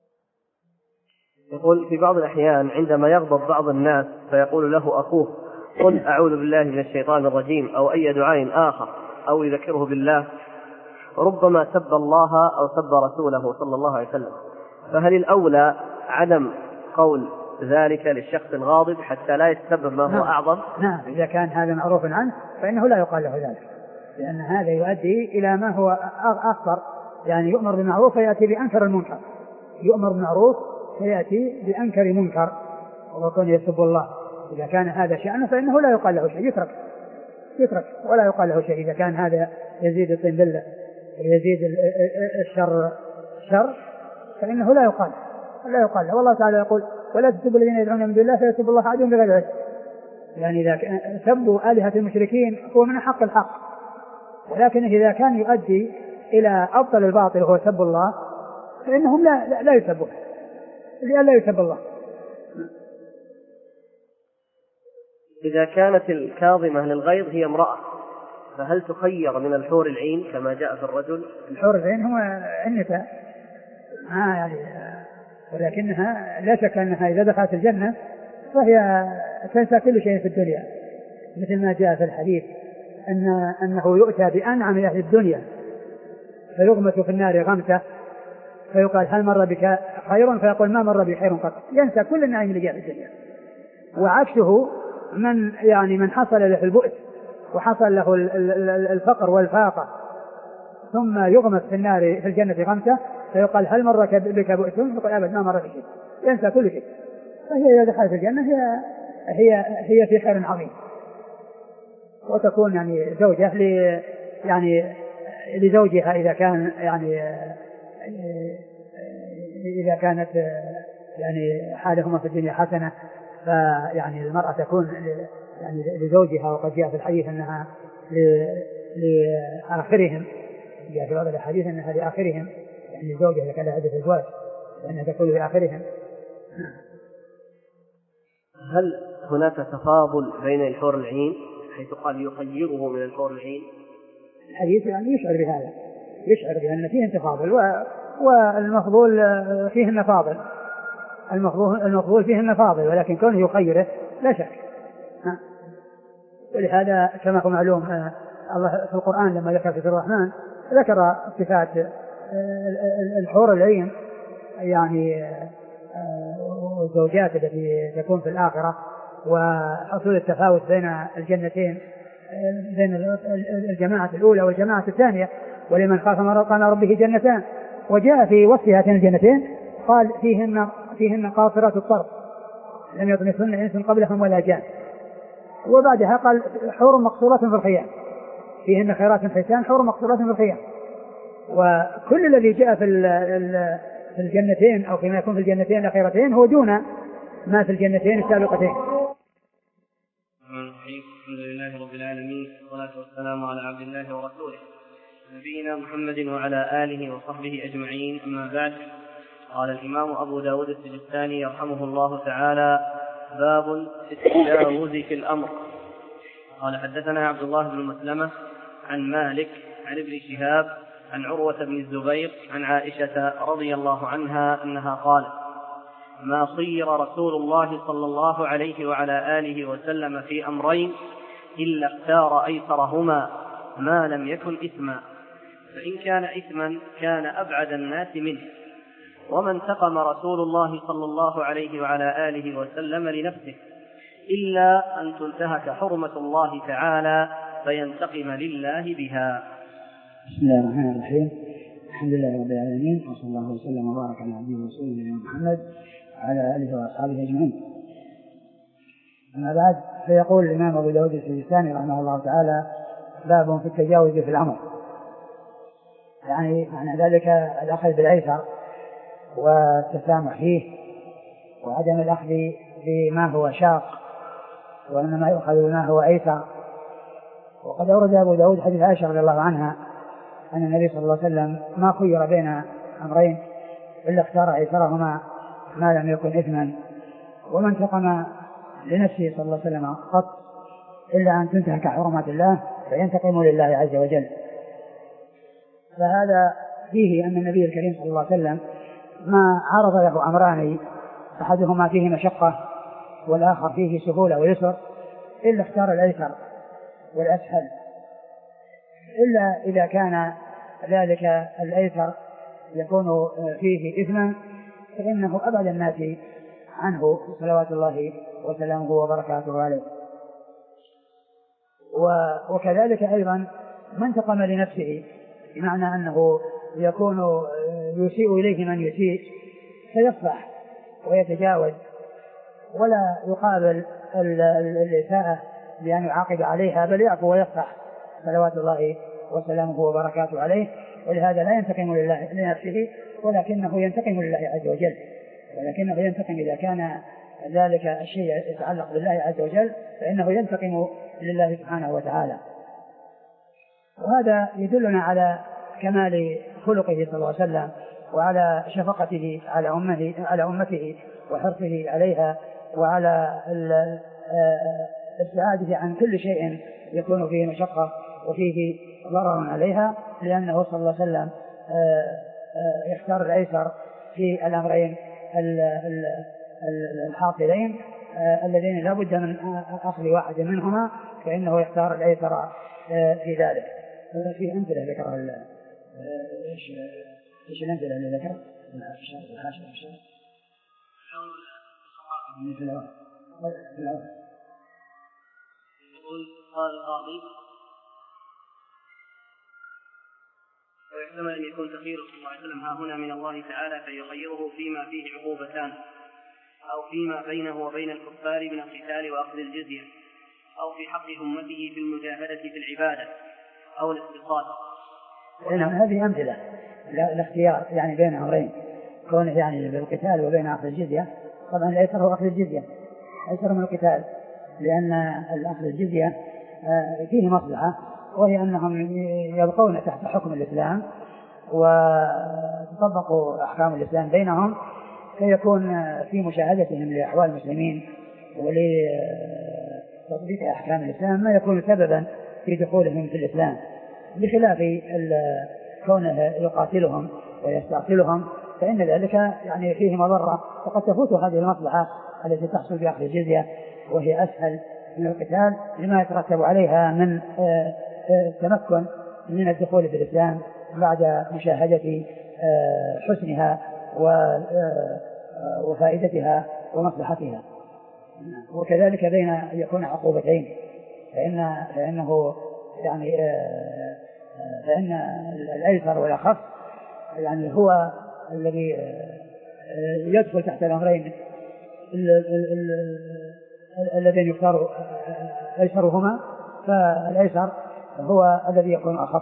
Speaker 1: يقول: في بعض الأحيان عندما يغضب بعض الناس فيقول له أخوه: قل أعوذ بالله من الشيطان الرجيم أو أي دعاء آخر أو يذكره بالله ربما سب الله أو سب رسوله صلى الله عليه وسلم، فهل الأولى عدم قول ذلك للشخص الغاضب حتى لا يتسبب ما هو أعظم؟
Speaker 2: نعم، إذا كان هذا معروف عنه فإنه لا يقال له ذلك، لأن هذا يؤدي إلى ما هو أخطر، يعني يؤمر بالمعروف فيأتي بأنكر المنكر، يؤمر بالمعروف فيأتي بأنكر منكر ويكون يسب الله. إذا كان هذا شأنه فإنه لا يقال له شيء، يترك يترك ولا يقال له شيء. إذا كان هذا يزيد الطين بلة ويزيد الشر شر فإنه لا يقال لا يقال له. والله تعالى يقول ولا تسبوا الذين يدعون من دون الله فيسبوا الله عدوا بغير علم. يعني إذا سبوا آلهة المشركين هو من حق الحق، ولكن إذا كان يؤدي إلى أبطل الباطل وهو سب الله فإنهم لا لا, لا يسبون لأن لا يسب الله.
Speaker 1: إذا كانت الكاظمة للغيظ هي امرأة فهل تخير من الحور العين كما جاء في الرجل؟
Speaker 2: الحور العين هو النساء آه يعني، ولكنها لا شك أنها إذا دخلت الجنة فهي تنسى كل شيء في الدنيا، مثل ما جاء في الحديث أن أنه يؤتى بأنعم أهل الدنيا فيغمس في النار غمسة فيقال هل مر بك خير؟ فيقول ما مر بي خير قط، ينسى كل النعيم اللي جاء في الدنيا. وعكسه من يعني من حصل له البؤس وحصل له الفقر والفاقة ثم يغمس في النار في الجنة غمسة فيقال هل مر بك بؤس؟ فيقول أبد ما مر بشيء، ينسى كل شيء. فهي إذا دخلت الجنة هي هي هي في خير عظيم، وتكون يعني زوجة ل يعني لزوجها إذا كان يعني إذا كانت يعني حالهما في الدنيا حسنة فيعني المرأة تكون يعني لزوجها. وقد جاء في الحديث أنها لآخرهم، جاء في بعض الحديث أنها لآخرهم يعني زوجها إذا كان عدة أزواج فإنها تكون لآخرهم.
Speaker 1: هل هناك تفاضل بين الحور العين حيث قال يخيره من الحور العين؟
Speaker 2: الحديث يعني يشعر بهذا، يشعر بأن فيه تفاضل والمفضول فيه النفاضل، المفضول المفضول فيه النفاضل، ولكن كونه يخيره لا شك. ولهذا كما هو معلوم الله في القرآن لما ذكر في الرحمن ذكر صفات الحور العين يعني والزوجات التي تكون في الآخرة وحصول التفاوت بين الجنتين بين الجماعة الأولى والجماعة الثانية. ولمن خاف مقام ربه جنتان، وجاء في وصف هاتين الجنتين قال فيهن فيهن قاصرات الطرف لم يطمثهن إنس قبلهم ولا جان، وبعدها قال حور مقصورات في الخيام فيهن خيرات حسان حور مقصورات في الخيام. وكل الذي جاء في في الجنتين أو فيما يكون في الجنتين الأخيرتين هو دون ما في الجنتين السابقتين.
Speaker 1: الحمد لله رب العالمين والصلاة والسلام على عبد الله ورسوله نبينا محمد وعلى آله وصحبه أجمعين، أما بعد. قال الإمام أبو داود السجستاني يرحمه الله تعالى: باب التجاوز في الأمر. قال حدثنا عبد الله بن مسلمة عن مالك عن ابن شهاب عن عروة بن الزبير عن عائشة رضي الله عنها أنها قالت: ما صير رسول الله صلى الله عليه وعلى آله وسلم في أمرين إلا اختار أيسرهما ما لم يكن إثما، فإن كان إثما كان أبعد الناس منه. وما انتقم رسول الله صلى الله عليه وعلى آله وسلم لنفسه إلا أن تنتهك حرمة الله تعالى فينتقم لله بها.
Speaker 2: بسم الله الرحمن الرحيم، الحمد لله رب العالمين، وصلى الله وسلم وبارك على عبده ورسوله محمد وعلى آله وأصحابه أجمعين. أما بعد، فيقول الإمام أبو داود السجستاني رحمه الله تعالى: باب في التجاوز في الأمر، يعني معنى ذلك الأخذ بالأيسر والتسامح فيه وعدم الأخذ بما هو شاق وإنما يؤخذ بما هو أيسر. وقد أورد أبو داود حديث عائشة رضي الله عنها أن النبي صلى الله عليه وسلم ما خير بين أمرين إلا اختار أيسرهما ما لم يكن إثما، وما انتقم لنفسه صلى الله عليه وسلم قط إلا أن تنتهك حرمات الله فينتقم لله عز وجل. فهذا فيه أن النبي الكريم صلى الله عليه وسلم ما عرض له أمران أحدهما فيه مشقة والآخر فيه سهولة ويسر إلا اختار الأيسر والأسهل، إلا إذا كان ذلك الأيسر يكون فيه إثما فإنه أبعد الناس عنه صلوات الله وسلامه وبركاته عليه. وكذلك أيضا من انتقم لنفسه بمعنى أنه يكون يسيء إليه من يسيء فيصفح ويتجاوز ولا يقابل الإساءة بأن يعاقب عليها، بل يعفو ويصفح صلوات الله وسلامه وبركاته عليه. ولهذا لا ينتقم لله لنفسه ولكنه ينتقم لله عز وجل، ولكنه ينتقم إذا كان ذلك الشيء يتعلق بالله عز وجل فإنه ينتقم لله سبحانه وتعالى. وهذا يدلنا على كمال خلقه صلى الله عليه وسلم وعلى شفقته على أمته, على أمته وحرصه عليها وعلى السعادة عن كل شيء يكون فيه مشقة وفيه ضرر عليها، لأنه صلى الله عليه وسلم يختار الأيسر في الأمرين الحاصلين الذين لا بد من أخذ واحد منهما، فإنه يختار الأيسر في ذلك. في أمثلة ذكرها إيش إيش الأمثلة اللي ذكرها؟
Speaker 1: قال القاضي ويحتمل أن يكون تخييره صلى الله عليه وسلم ها هنا من الله تعالى فيخيره فيما فيه عقوبتان، أو فيما بينه وبين الكفار من القتال وأخذ الجزية، أو في حق أمته في المجاهدة في العبادة أو الاقتصاد.
Speaker 2: نعم، هذه أمثلة الاختيار يعني بين أمرين، كونه يعني بالقتال وبين أخذ الجزية. طبعا الأيسر هو أخذ الجزية، أيسر من القتال، لأن أخذ الجزية فيه مصلحة، وهي أنهم يبقون تحت حكم الإسلام وتطبق أحكام الإسلام بينهم، فيكون في مشاهدتهم لأحوال المسلمين ولتطبيق أحكام الإسلام ما يكون سببا في دخولهم في الإسلام، بخلاف كونه يقاتلهم ويستأصلهم فإن ذلك يعني فيه مضرة، وقد تفوت هذه المصلحة التي تحصل بأخذ الجزية وهي أسهل من القتال لما يترتب عليها من التمكن من الدخول في الإسلام بعد مشاهدة حسنها وفائدتها ومصلحتها. وكذلك بين أن يكون عقوبتين، فإن فإنه يعني فإن الأيسر والأخف يعني هو الذي يدخل تحت الأمرين الذين يختار أيسرهما، فالأيسر هو الذي يكون أخف.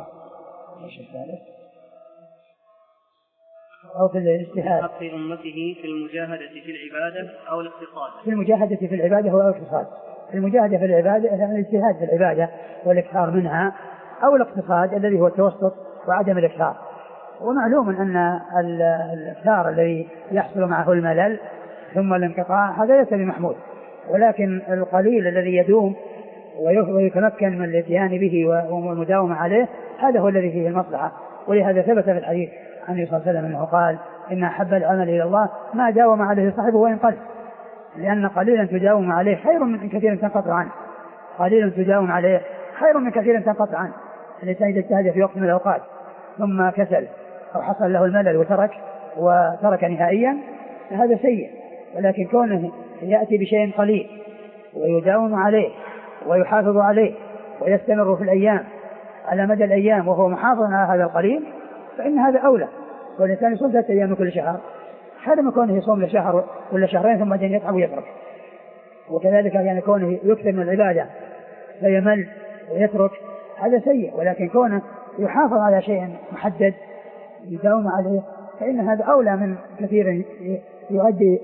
Speaker 2: أو في الاجتهاد
Speaker 1: حق أمته في المجاهدة في العبادة أو الاقتصاد.
Speaker 2: في المجاهدة في العبادة هو الاقتصاد. في المجاهدة في العبادة يعني الاجتهاد في العبادة والإكثار منها، أو الاقتصاد الذي هو التوسط وعدم الإكثار. ومعلوم أن الإكثار الذي يحصل معه الملل ثم الانقطاع هذا ليس بمحمود، ولكن القليل الذي يدوم ويتمكن من الاتيان به والمداومة عليه هذا هو الذي فيه المصلحة. ولهذا ثبت في الحديث عن النبي صلى الله عليه وسلم أنه قال إن أحب العمل إلى الله ما داوم عليه صاحبه وإن قل، لأن قليلا تداوم عليه خير من كثير تنقطع عنه. قليلا تداوم عليه خير من كثير تنقطع عنه. الإنسان إذا اجتهد في وقت من الأوقات ثم كسل أو حصل له الملل وترك وترك نهائيا هذا سيء، ولكن كونه يأتي بشيء قليل ويداوم عليه ويحافظ عليه ويستمر في الأيام على مدى الأيام وهو محافظ على هذا القليل فإن هذا أولى. والإنسان يصوم ثلاثة أيام كل شهر، هذا ما كونه يصوم لشهر ولا شهرين ثم بعدين يتعب ويترك. وكذلك يعني كونه يكثر من العبادة فيمل ويترك هذا سيء، ولكن كونه يحافظ على شيء محدد يداوم عليه فإن هذا أولى من كثير يؤدي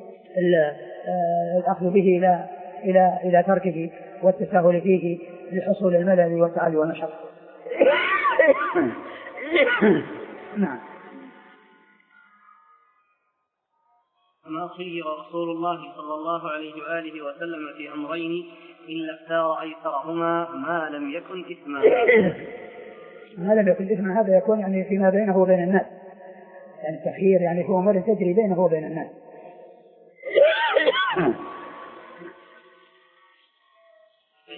Speaker 2: الأخذ به إلى إلى إلى تركه والتساهل فيه لحصول الملل والتعب والنشاط. نعم.
Speaker 1: ما خير رسول الله صلى الله عليه وآله وسلم في أمرين إلا اختار أيسرهما ما لم يكن إثما.
Speaker 2: ما لم يكن إثما هذا يكون يعني فيما بينه وبين الناس، يعني التخيير يعني هو أمر تجري بينه وبين الناس.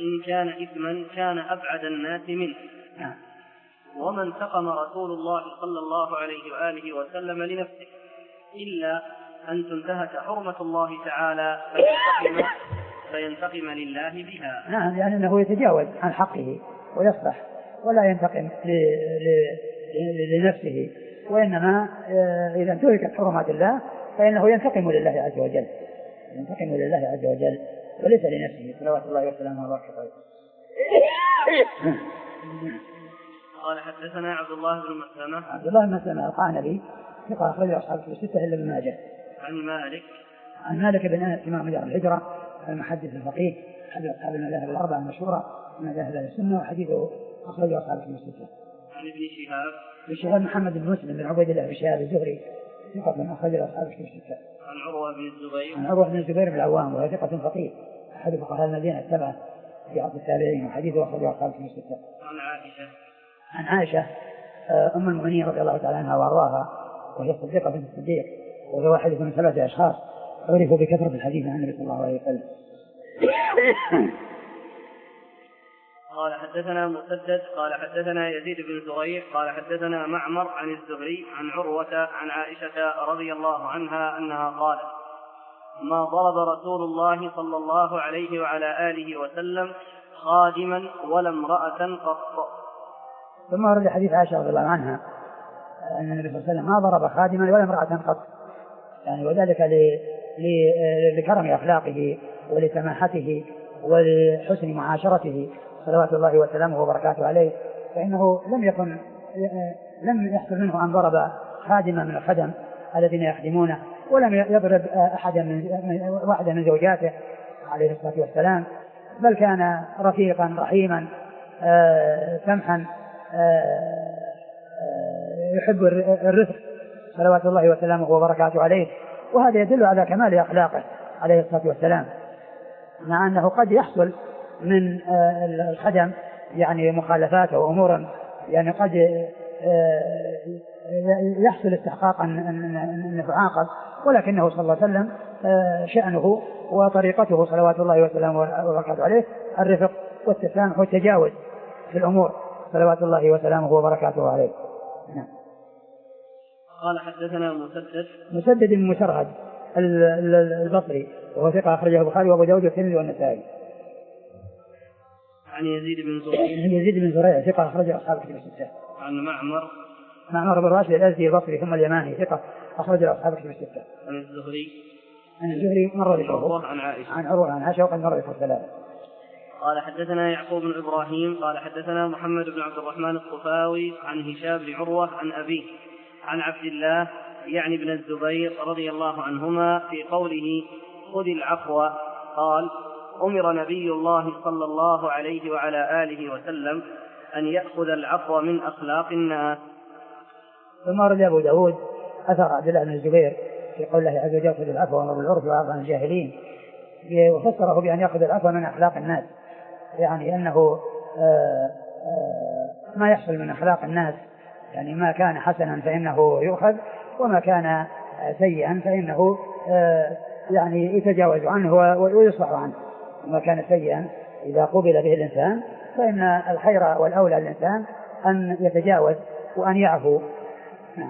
Speaker 1: فإن كان إثما كان أبعد الناس منه. وما انتقم رسول الله صلى الله عليه وآله وسلم لنفسه إلا أن تنتهك حرمة الله تعالى فينتقم, فينتقم لله بها.
Speaker 2: نعم، يعني أنه يتجاوز عن حقه ويصلح ولا ينتقم لنفسه، وإنما إذا انتهكت حرمات الله فإنه ينتقم لله عز وجل، ينتقم لله عز وجل وليس لنفسه صلوات الله وسلامه وبركاته.
Speaker 1: قال حدثنا عبد الله بن مسلمة.
Speaker 2: عبد الله بن مسلمة القعنبي ثقة أخرجه أصحاب الكتب الستة إلا ابن ماجه.
Speaker 1: عن مالك.
Speaker 2: عن مالك بن أنس إمام دار الهجرة المحدث الفقيه أحد أصحاب المذاهب الأربعة المشهورة من مذاهب أهل السنة، وحديثه أخرجه أصحاب الكتب الستة.
Speaker 1: عن ابن شهاب.
Speaker 2: ابن شهاب محمد بن مسلم بن عبيد الله بن شهاب الزهري ثقة أخرجه أصحاب الكتب الستة.
Speaker 1: عن عروة بن الزبير.
Speaker 2: عن عروة بن الزبير بن العوام وهو ثقة فقيه أحد فقهاء المدينة السبعة في عصر التابعين، وحديثه أخرجه أصحاب الكتب الستة.
Speaker 1: عن عائشة.
Speaker 2: عن عائشة أم المؤمنين رضي الله تعالى عنها وأرضاها، وهي الصديقة بنت الصديق، وهي واحدة من ثلاثة أشخاص عرفوا بكثرة الحديث عن النبي صلى الله عليه وسلم.
Speaker 1: قال حدثنا مسدد قال حدثنا يزيد بن زريع قال حدثنا معمر عن الزهري عن عروة عن عائشة رضي الله عنها أنها قالت: ما ضرب رسول الله صلى الله عليه وعلى آله وسلم خادما ولا امرأة قط.
Speaker 2: ثم ورد حديث عائشة رضي الله عنها أن النبي صلى الله عليه وسلم ما ضرب خادما ولا امرأة قط، يعني وذلك لكرم أخلاقه ولسماحته ولحسن معاشرته صلوات الله وسلامه وبركاته عليه، فإنه لم يكن لم يحصل منه أن ضرب خادما من الخدم الذين يخدمونه، ولم يضرب أحدا من واحدة من زوجاته عليه الصلاة والسلام، بل كان رفيقا رحيما سمحا يحب الرفق صلوات الله وسلامه وبركاته عليه. وهذا يدل على كمال أخلاقه عليه الصلاة والسلام، مع أنه قد يحصل من الخدم يعني مخالفات وأمور يعني قد يحصل استحقاق أن يعاقب، ولكنه صلى الله عليه وسلم شأنه وطريقته صلوات الله وسلامه وبركاته عليه الرفق والتسامح والتجاوز في الأمور صلوات الله وسلامه وبركاته عليه. نعم.
Speaker 1: قال حدثنا مسدد
Speaker 2: مسدد بن مسرهد البصري وهو ثقة أخرجه البخاري وأبو داود والترمذي والنسائي.
Speaker 1: عن يزيد بن زريع.
Speaker 2: يزيد بن زريع ثقة أخرجه أصحاب الكتب الستة.
Speaker 1: عن معمر.
Speaker 2: معمر بن راشد الأزدي البصري ثم اليماني ثقة أخرجه أصحاب الكتب الستة.
Speaker 1: عن الزهري.
Speaker 2: عن الزهري مر ذكره.
Speaker 1: عن عائشة.
Speaker 2: عن عروة عن عائشة وقد مر ذكره ثلاثة.
Speaker 1: قال حدثنا يعقوب بن إبراهيم قال حدثنا محمد بن عبد الرحمن الطفاوي عن هشام بن عروة عن أبيه عن عبد الله يعني بن الزبير رضي الله عنهما في قوله خذ العفو قال: أمر نبي الله صلى الله عليه وعلى آله وسلم أن يأخذ العفو من أخلاق الناس.
Speaker 2: ثم ورد أبو داود أثر عبد الله بن الزبير في قول الله عز وجل: خذ العفو وأمر بالعرف وأعرض عن الجاهلين، وفسره بأن يأخذ العفو من أخلاق الناس، يعني أنه آآ آآ ما يحصل من أخلاق الناس، يعني ما كان حسنا فإنه يؤخذ، وما كان سيئا فإنه يعني يتجاوز عنه ويصلح عنه. وما كان سيئا إذا قبل به الإنسان فإن الخير والأولى للإنسان أن يتجاوز وأن يعفو. نعم.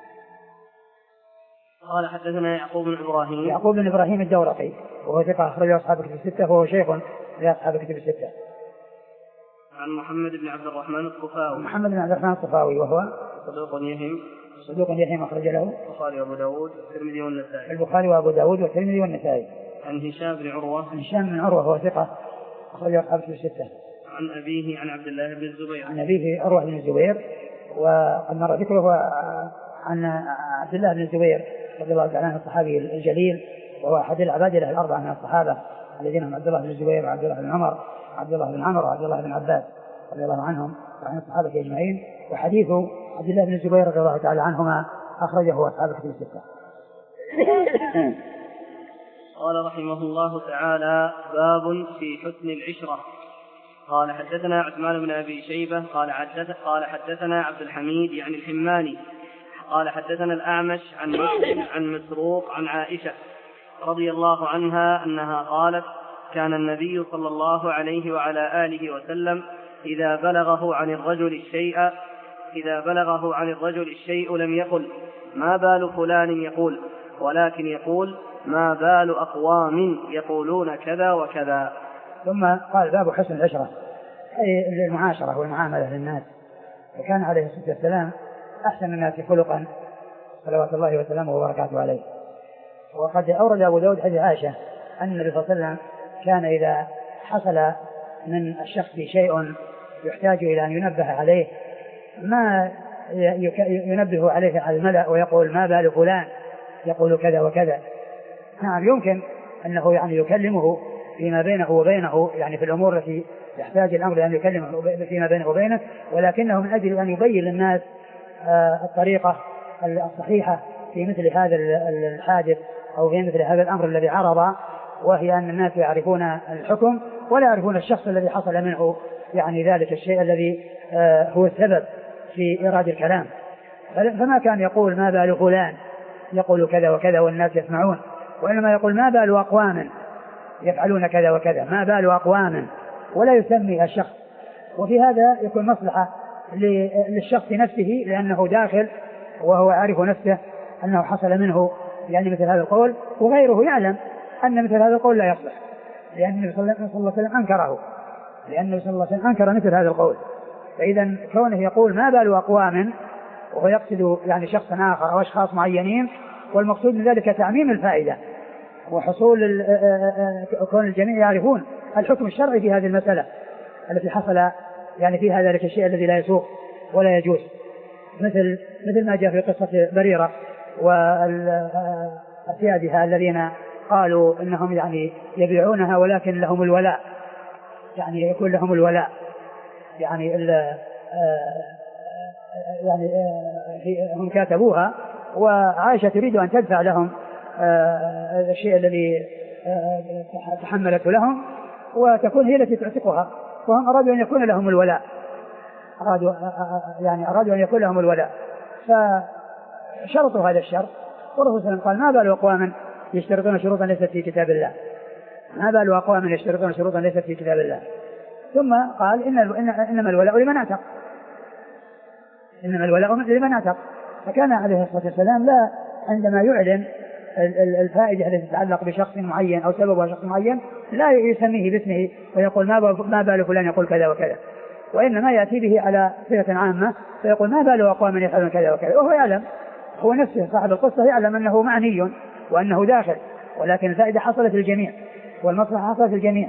Speaker 1: قال حدثنا يعقوب بن إبراهيم.
Speaker 2: يعقوب بن إبراهيم الدورقي وهو ثقة أخرجه أصحاب الكتب الستة وهو شيخ لأصحاب الكتب الستة.
Speaker 1: عن محمد بن عبد الرحمن الطفاوي.
Speaker 2: محمد بن عبد الرحمن الطفاوي وهو
Speaker 1: صدوق يهم.
Speaker 2: صدوق يهم أخرج له
Speaker 1: البخاري وأبو داود والترمذي والنسائي.
Speaker 2: البخاري وأبو داود والترمذي والنسائي.
Speaker 1: عن هشام بن عروة.
Speaker 2: عن هشام بن عروة وهو ثقة أخرجه أصحاب الكتب الستة.
Speaker 1: عن أبيه عن عبد الله بن الزبير.
Speaker 2: عن أبيه عروة بن الزبير وقد مر ذكره عن عبد الله بن الزبير رضي الله تعالى عنه الصحابي الجليل، وهو أحد العبادلة الأربعة من الصحابة الذين هم عبد الله بن الزبير وعبد الله بن عمر وعبد الله بن عمرو وعبد الله بن عباس رضي الله عنهم وعن الصحابة أجمعين. وحديث عبد الله بن الزبير رضي الله تعالى عنهما أخرجه أصحاب الكتب الستة.
Speaker 1: قال رحمه الله تعالى: باب في حسن العشرة. قال حدثنا عثمان بن أبي شيبة قال حدث قال حدثنا عبد الحميد يعني الحماني قال حدثنا الأعمش عن مسلم عن مسروق عن عائشة رضي الله عنها أنها قالت: كان النبي صلى الله عليه وعلى آله وسلم إذا بلغه عن الرجل الشيء إذا بلغه عن الرجل الشيء لم يقل ما بال فلان يقول، ولكن يقول ما بال أقوام يقولون كذا وكذا.
Speaker 2: ثم قال باب حسن العشرة، أي المعاشرة والمعاملة للناس. وكان عليه الصلاة والسلام أحسن الناس خلقا صلوات الله وسلامه وبركاته عليه. وقد أورد أبو داود حديث عائشة أن النبي صلى الله عليه وسلم كان إذا حصل من الشخص شيء يحتاج إلى أن ينبه عليه ما ينبه عليه على الملأ ويقول ما بال فلان يقول كذا وكذا. نعم يمكن أنه يعني يكلمه فيما بينه وبينه، يعني في الأمور التي يحتاج الأمر أن يكلمه فيما بينه وبينه، ولكنه من أجل أن يبين للناس الطريقة الصحيحة في مثل هذا الحادث أو في مثل هذا الأمر الذي عرض، وهي أن الناس يعرفون الحكم ولا يعرفون الشخص الذي حصل منه يعني ذلك الشيء الذي هو السبب في إيراد الكلام. فما كان يقول ما بال فلان يقول كذا وكذا والناس يسمعون، وإنما يقول ما بال أقوام يفعلون كذا وكذا، ما بال أقوام، ولا يسمي الشخص. وفي هذا يكون مصلحة للشخص نفسه لأنه داخل وهو عارف نفسه أنه حصل منه يعني مثل هذا القول، وغيره يعلم أن مثل هذا القول لا يصلح، لأن النبي صلى الله عليه وسلم أنكره، لأن النبي صلى الله عليه وسلم أنكر مثل هذا القول. فإذا كونه يقول ما بال أقوام وهو يقصد يعني شخصا آخر أو أشخاص معينين، والمقصود من ذلك تعميم الفائدة وحصول كون الجميع يعرفون الحكم الشرعي في هذه المسألة التي حصل يعني فيها ذلك الشيء الذي لا يسوق ولا يجوز، مثل مثل ما جاء في قصة بريرة وأسيادها الذين قالوا إنهم يعني يبيعونها ولكن لهم الولاء، يعني يكون لهم الولاء يعني يعني هم كاتبوها وعائشة تريد أن تدفع لهم الشيء الذي تحملته لهم وتكون هي التي تعتقها، وهم أرادوا أن يكون لهم الولاء، أرادوا يعني أرادوا أن يكون لهم الولاء، فشرطوا هذا الشرط. والرسول صلى الله عليه وسلم قال ما بال أقوام يشترطون شروطا ليست في كتاب الله، ما بال أقوام يشترطون شروطا ليست في كتاب الله. ثم قال إن إنما الولاء لمن اعتق، إنما الولاء لمن اعتق. فكان عليه الصلاة والسلام لا عندما يعلن الفائدة التي تتعلق بشخص معين أو سببها شخص معين لا يسميه باسمه ويقول ما بال فلان يقول كذا وكذا، وإنما يأتي به على صفة عامة فيقول ما بال أقوام يفعلون كذا وكذا، وهو يعلم، هو نفسه صاحب القصة يعلم أنه معني وأنه داخل، ولكن الفائدة حصلت للجميع والمصلحة حصلت للجميع.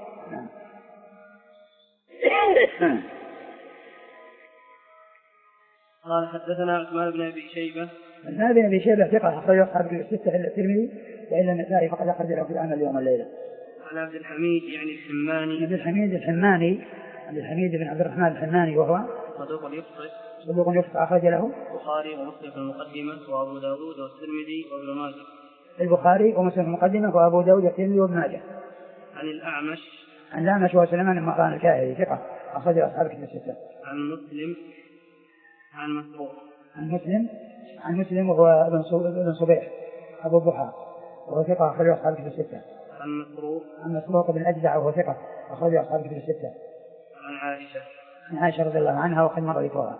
Speaker 1: قال حدثنا عثمان بن أبي شيبة.
Speaker 2: عثمان بن أبي شيبة ثقة أخرج أصحاب الستة إلا الترمذي وإلا النسائي فقد أخرج له في العمل اليوم والليلة.
Speaker 1: عن عبد الحميد يعني الحماني.
Speaker 2: عبد الحميد الحماني عبد الحميد بن عبد الرحمن الحماني وهو
Speaker 1: صدوق يخطئ.
Speaker 2: صدوق يخطئ أخرج له
Speaker 1: البخاري ومسلم في المقدمة وأبو داود والترمذي وابن ماجه.
Speaker 2: البخاري ومسلم في المقدمة وأبو داود والترمذي وابن ماجه.
Speaker 1: عن الأعمش.
Speaker 2: عن الأعمش وسليمان بن مهران الكاهلي ثقة أخرج أصحاب الكتب الستة.
Speaker 1: عن مسلم عن مسروق.
Speaker 2: عن مسلم عن مسلم وهو ابن صبيح أبو الضحى وهو ثقة أخرج أصحاب الكتب الستة.
Speaker 1: عن مسروق.
Speaker 2: عن مسروق بن أجدع وهو ثقة أخرج أصحاب الكتب الستة.
Speaker 1: عن عائشة.
Speaker 2: عن عائشة رضي الله عنها وقد مر ذكرها.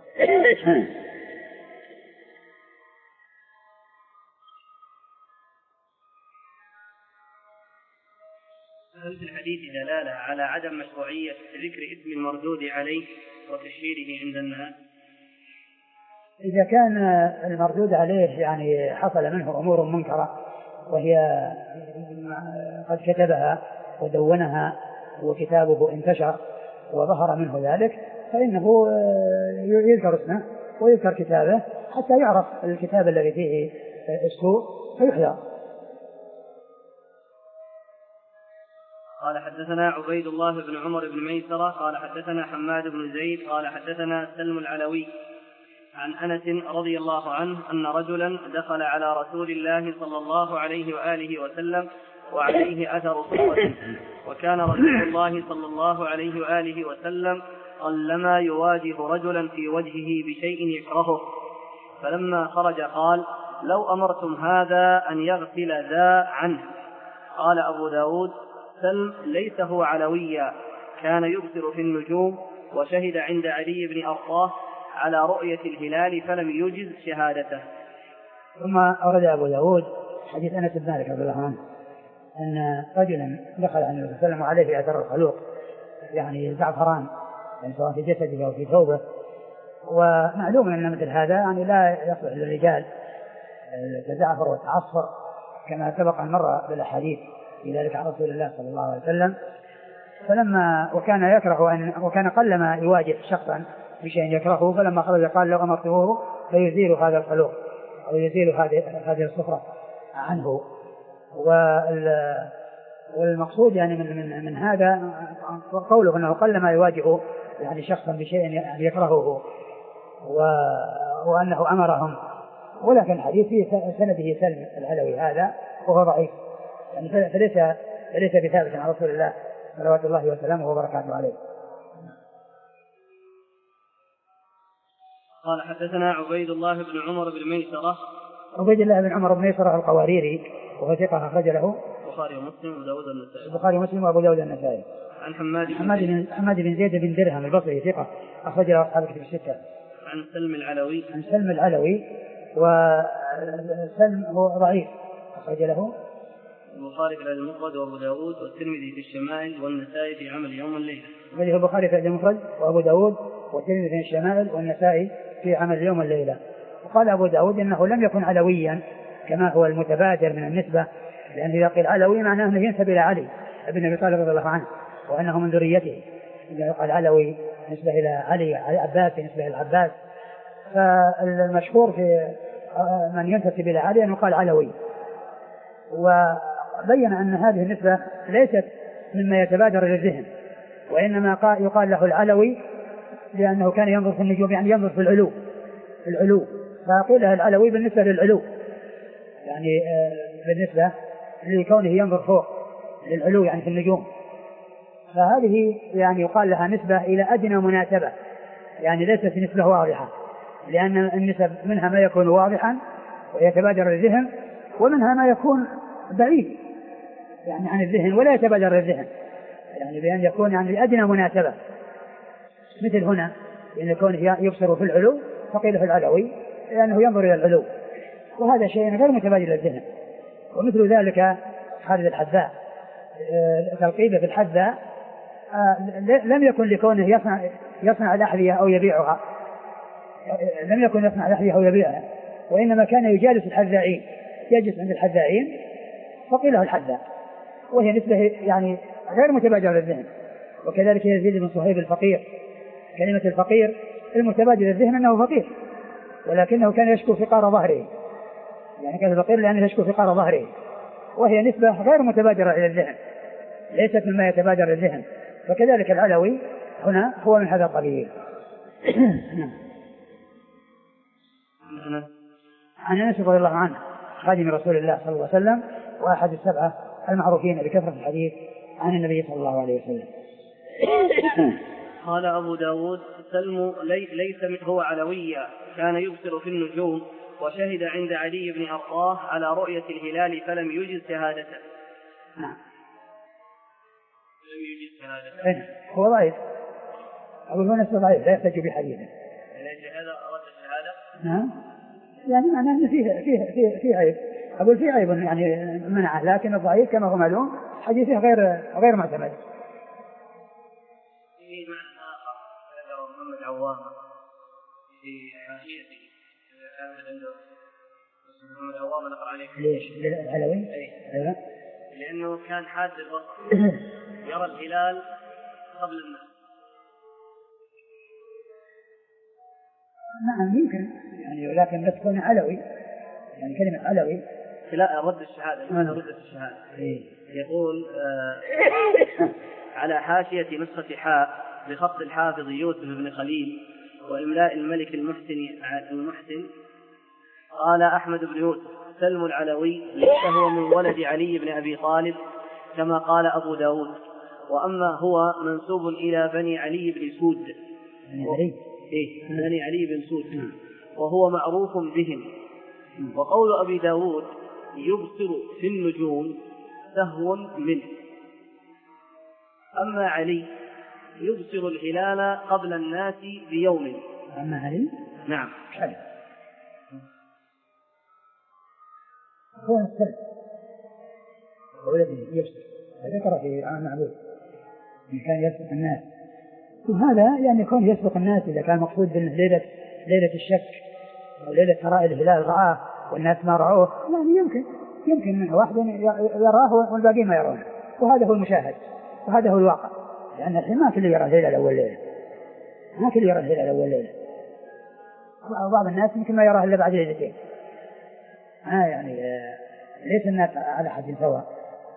Speaker 1: هل في الحديث دلالة على عدم مشروعية ذكر اسم المردود عليه وتشهيره عند الناس؟
Speaker 2: إذا كان المردود عليه يعني حصل منه أمور منكرة وهي قد كتبها ودونها وكتابه انتشر وظهر منه ذلك فإنه يذكر اسمه ويذكر كتابه حتى يعرف الكتاب الذي فيه السوء فيحذر.
Speaker 1: قال حدثنا عبيد الله بن عمر بن ميسرة قال حدثنا حماد بن زيد قال حدثنا سلم العلوي عن أنس رضي الله عنه أن رجلا دخل على رسول الله صلى الله عليه وآله وسلم وعليه أثر صفة، وكان رسول الله صلى الله عليه وآله وسلم قلما يواجه رجلا في وجهه بشيء يكرهه، فلما خرج قال لو أمرتم هذا أن يغسل ذا عنه. قال أبو داود سلم ليس هو علويا كان يبصر في النجوم وشهد عند علي بن أرطاه على رؤية الهلال فلم يجز شهادته.
Speaker 2: ثم أورد أبو داود حديث أنس بن مالك رضي الله عنه أن رجلا دخل على النبي صلى الله عليه وسلم وعليه أثر الخلوق يعني زعفران يعني سواء في جسده أو في ثوبه، ومعلوم أن مثل هذا يعني لا يصلح للرجال التزعفر والتعصفر كما سبق أن مر بالأحاديث في ذلك عن رسول الله صلى الله عليه وسلم. فلما وكان يكره أن وكان قلما يواجه شخصا بشيء يكرهه، فلما خرج قال لو أمرتموه فيزيل هذا الخلوق أو يزيل هذه هذه الصفرة عنه. والمقصود يعني من من من هذا قوله أنه قلما يواجه يعني شخصا بشيء يكرهه وأنه أمرهم، ولكن الحديث في سنده سلم العلوي هذا وهو ضعيف يعني فليس فليس بثابت عن رسول الله صلوات الله وسلامه وبركاته عليه.
Speaker 1: قال حدثنا عبيد الله بن عمر بن ميسرة.
Speaker 2: عبيد الله بن عمر بن ميسرة القواريري وهو ثقة أخرج له
Speaker 1: البخاري ومسلم وأبو داود النسائي.
Speaker 2: البخاري ومسلم وأبو داود النسائي.
Speaker 1: عن حماد
Speaker 2: حماد بن حماد بن زيد بن درهم البصري ثقة أخرج له أصحاب الكتب الستة.
Speaker 1: عن سلم العلوي.
Speaker 2: عن سلم العلوي وسلم هو ضعيف أخرج له
Speaker 1: البخاري في المفرد وأبو داود والترمذي في الشمائل والنسائي في عمل يوم الليلة.
Speaker 2: الذي هو البخاري في المفرد وأبو داود والترمذي في الشمائل والنسائي في عمل يوم الليلة. وقال أبو داود إنه لم يكن علويا كما هو المتبادر من النسبة، لأن إذا قيل علوي معناه أنه ينسب إلى علي ابن أبي طالب رضي الله عنه وأنه من ذريته. إذا يقال علوي نسبة إلى علي عباس نسبة إلى العباس، فالمشهور في من ينتسب إلى علي أنه قال علوي. وبين أن هذه النسبة ليست مما يتبادر للذهن، وإنما يقال له العلوي لأنه كان ينظر في النجوم يعني ينظر في العلو في العلو فقيل له العلوي بالنسبة للعلو يعني بالنسبة لكونه ينظر فوق للعلو يعني في النجوم. فهذه يعني يقال لها نسبة إلى أدنى مناسبة يعني ليست نسبة واضحة، لأن النسب منها ما يكون واضحا ويتبادر للذهن، ومنها ما يكون بعيد يعني عن الذهن ولا يتبادر للذهن يعني بأن يكون يعني لأدنى مناسبة. مثل هنا إن يكون يبصر في العلو فقيل في العلوي لأنه ينظر إلى العلو، وهذا شيء غير متبادل للذهن. ومثل ذلك خالد الحذاء تلقيبه في الحذاء لم يكن لكونه يصنع يصنع الأحذية أو يبيعها، لم يكن يصنع الأحذية أو يبيعها، وإنما كان يجالس الحذائين يجلس عند الحذائين فقيل له الحذاء، وهي نسبة يعني غير متبادل للذهن. وكذلك يزيد بن صهيب الفقير، كلمة الفقير المتبادل للذهن أنه فقير، ولكنه كان يشكو فقار ظهره يعني كان فقير لأنه يشكو فقار ظهره، وهي نسبة غير متبادرة إلى الذهن ليست مما يتبادر للذهن. فكذلك العلوي هنا هو من هذا القبيل. عن أنس رضي الله عنه خادم رسول الله صلى الله عليه وسلم وأحد السبعة المعروفين بكثرة الحديث عن النبي صلى الله عليه وسلم.
Speaker 1: قال أبو داود سلم لي ليس هو علويا كان يبصر في النجوم وشهد عند علي بن أرطاه على رؤية الهلال فلم يجز شهادته.
Speaker 2: نعم
Speaker 1: لم يجز شهادته
Speaker 2: هو ضعيف، أقول هو نسبة ضعيف لا يحتج بحديثه.
Speaker 1: هذا أرد الشهادة.
Speaker 2: نعم يعني معناه أنه فيه فيه فيه فيه عيب، أقول فيه عيب يعني منعه، لكن الضعيف كما هو معلوم حديثه غير غير معتمد.
Speaker 1: في معنى آخر ذكر محمد عوام في حاشيته كان عنده محمد عوام نقرأ عليه.
Speaker 2: ليش؟ العلوي؟ أيوة.
Speaker 1: لأنه كان حاد البصر يرى الهلال قبل الناس.
Speaker 2: نعم يمكن يعني، ولكن بس تكون علوي يعني كلمة علوي.
Speaker 1: لا رد الشهادة ما رد الشهادة. يقول آه على حاشية نسخة حاء بخط الحافظ يوسف بن خليل وإملاء الملك المحسن المحسن قال أحمد بن يوسف سلم العلوي ليس هو من ولد علي بن أبي طالب كما قال أبو داود، وأما هو منسوب إلى بني علي بن سود
Speaker 2: و...
Speaker 1: إيه بني علي بن سود وهو معروف بهم. وقول أبي داود يبصر في النجوم سهو منه أما علي يبصر الهلال قبل الناس بيوم.
Speaker 2: أما علي
Speaker 1: نعم
Speaker 2: حلو هو السلم هو الذي يبصر ذكر في عام معبود إن كان يسبق الناس، وهذا يعني يكون يسبق الناس إذا كان مقصود ليلة ليلة الشك أو ليلة رأي الهلال رآه والناس ما رأوه، يعني يمكن يمكن من واحد يراه والباقي ما يرونه، وهذا هو المشاهد وهذا هو الواقع، لأن الحين ما كل يرى الهلال أول ليلة، ما كل يرى الهلال أول ليلة، بعض الناس يمكن ما يراه إلا بعد ليلتين. آه يعني ليس الناس على حد سواء.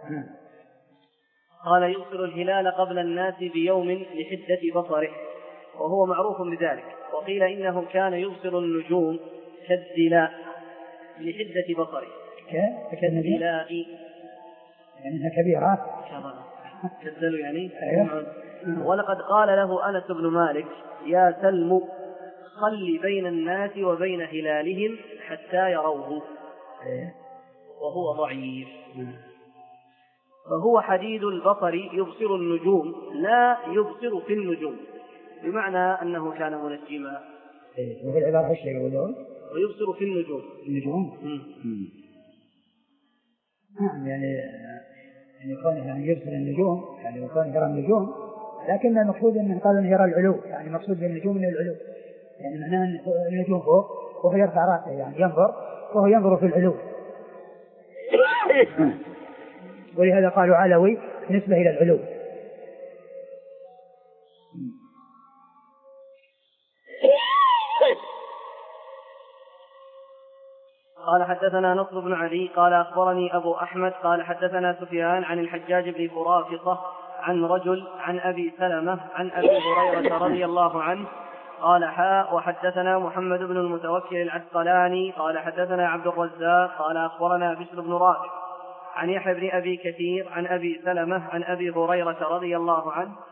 Speaker 1: قال يبصر الهلال قبل الناس بيوم لحدة بصره، وهو معروف بذلك. وقيل إنه كان يبصر النجوم كالدلاء لحدة بصره. كالدلاء
Speaker 2: يعني إنها كبيرة
Speaker 1: كالدلو يعني. ولقد قال له أنس بن مالك يا سلم خل بين الناس وبين هلالهم حتى يروه، وهو ضعيف. فهو حديد البصر يبصر النجوم لا يبصر في النجوم، بمعنى أنه كان منجما.
Speaker 2: وفي العبارة الشيء يقولون
Speaker 1: ويبصر في النجوم.
Speaker 2: النجوم نعم يعني يعني كونه يعني يبصر النجوم يعني وكونه يرى النجوم، لكن المقصود أنه قال أنه يرى العلو، يعني مقصود بالنجوم من العلو، يعني معناه أن النجوم فوق وهو يرفع رأسه يعني ينظر وهو ينظر في العلو. ولهذا قالوا علوي بالنسبة إلى العلو.
Speaker 1: قال حدثنا نصر بن علي قال أخبرني أبو أحمد قال حدثنا سفيان عن الحجاج بن فرافقة عن رجل عن أبي سلمة عن أبي هريرة رضي الله عنه قال حاء وحدثنا محمد بن المتوكل العسقلاني قال حدثنا عبد الرزاق قال أخبرنا بشر بن رافع عن يحيى بن أبي كثير عن أبي سلمة عن أبي هريرة رضي الله عنه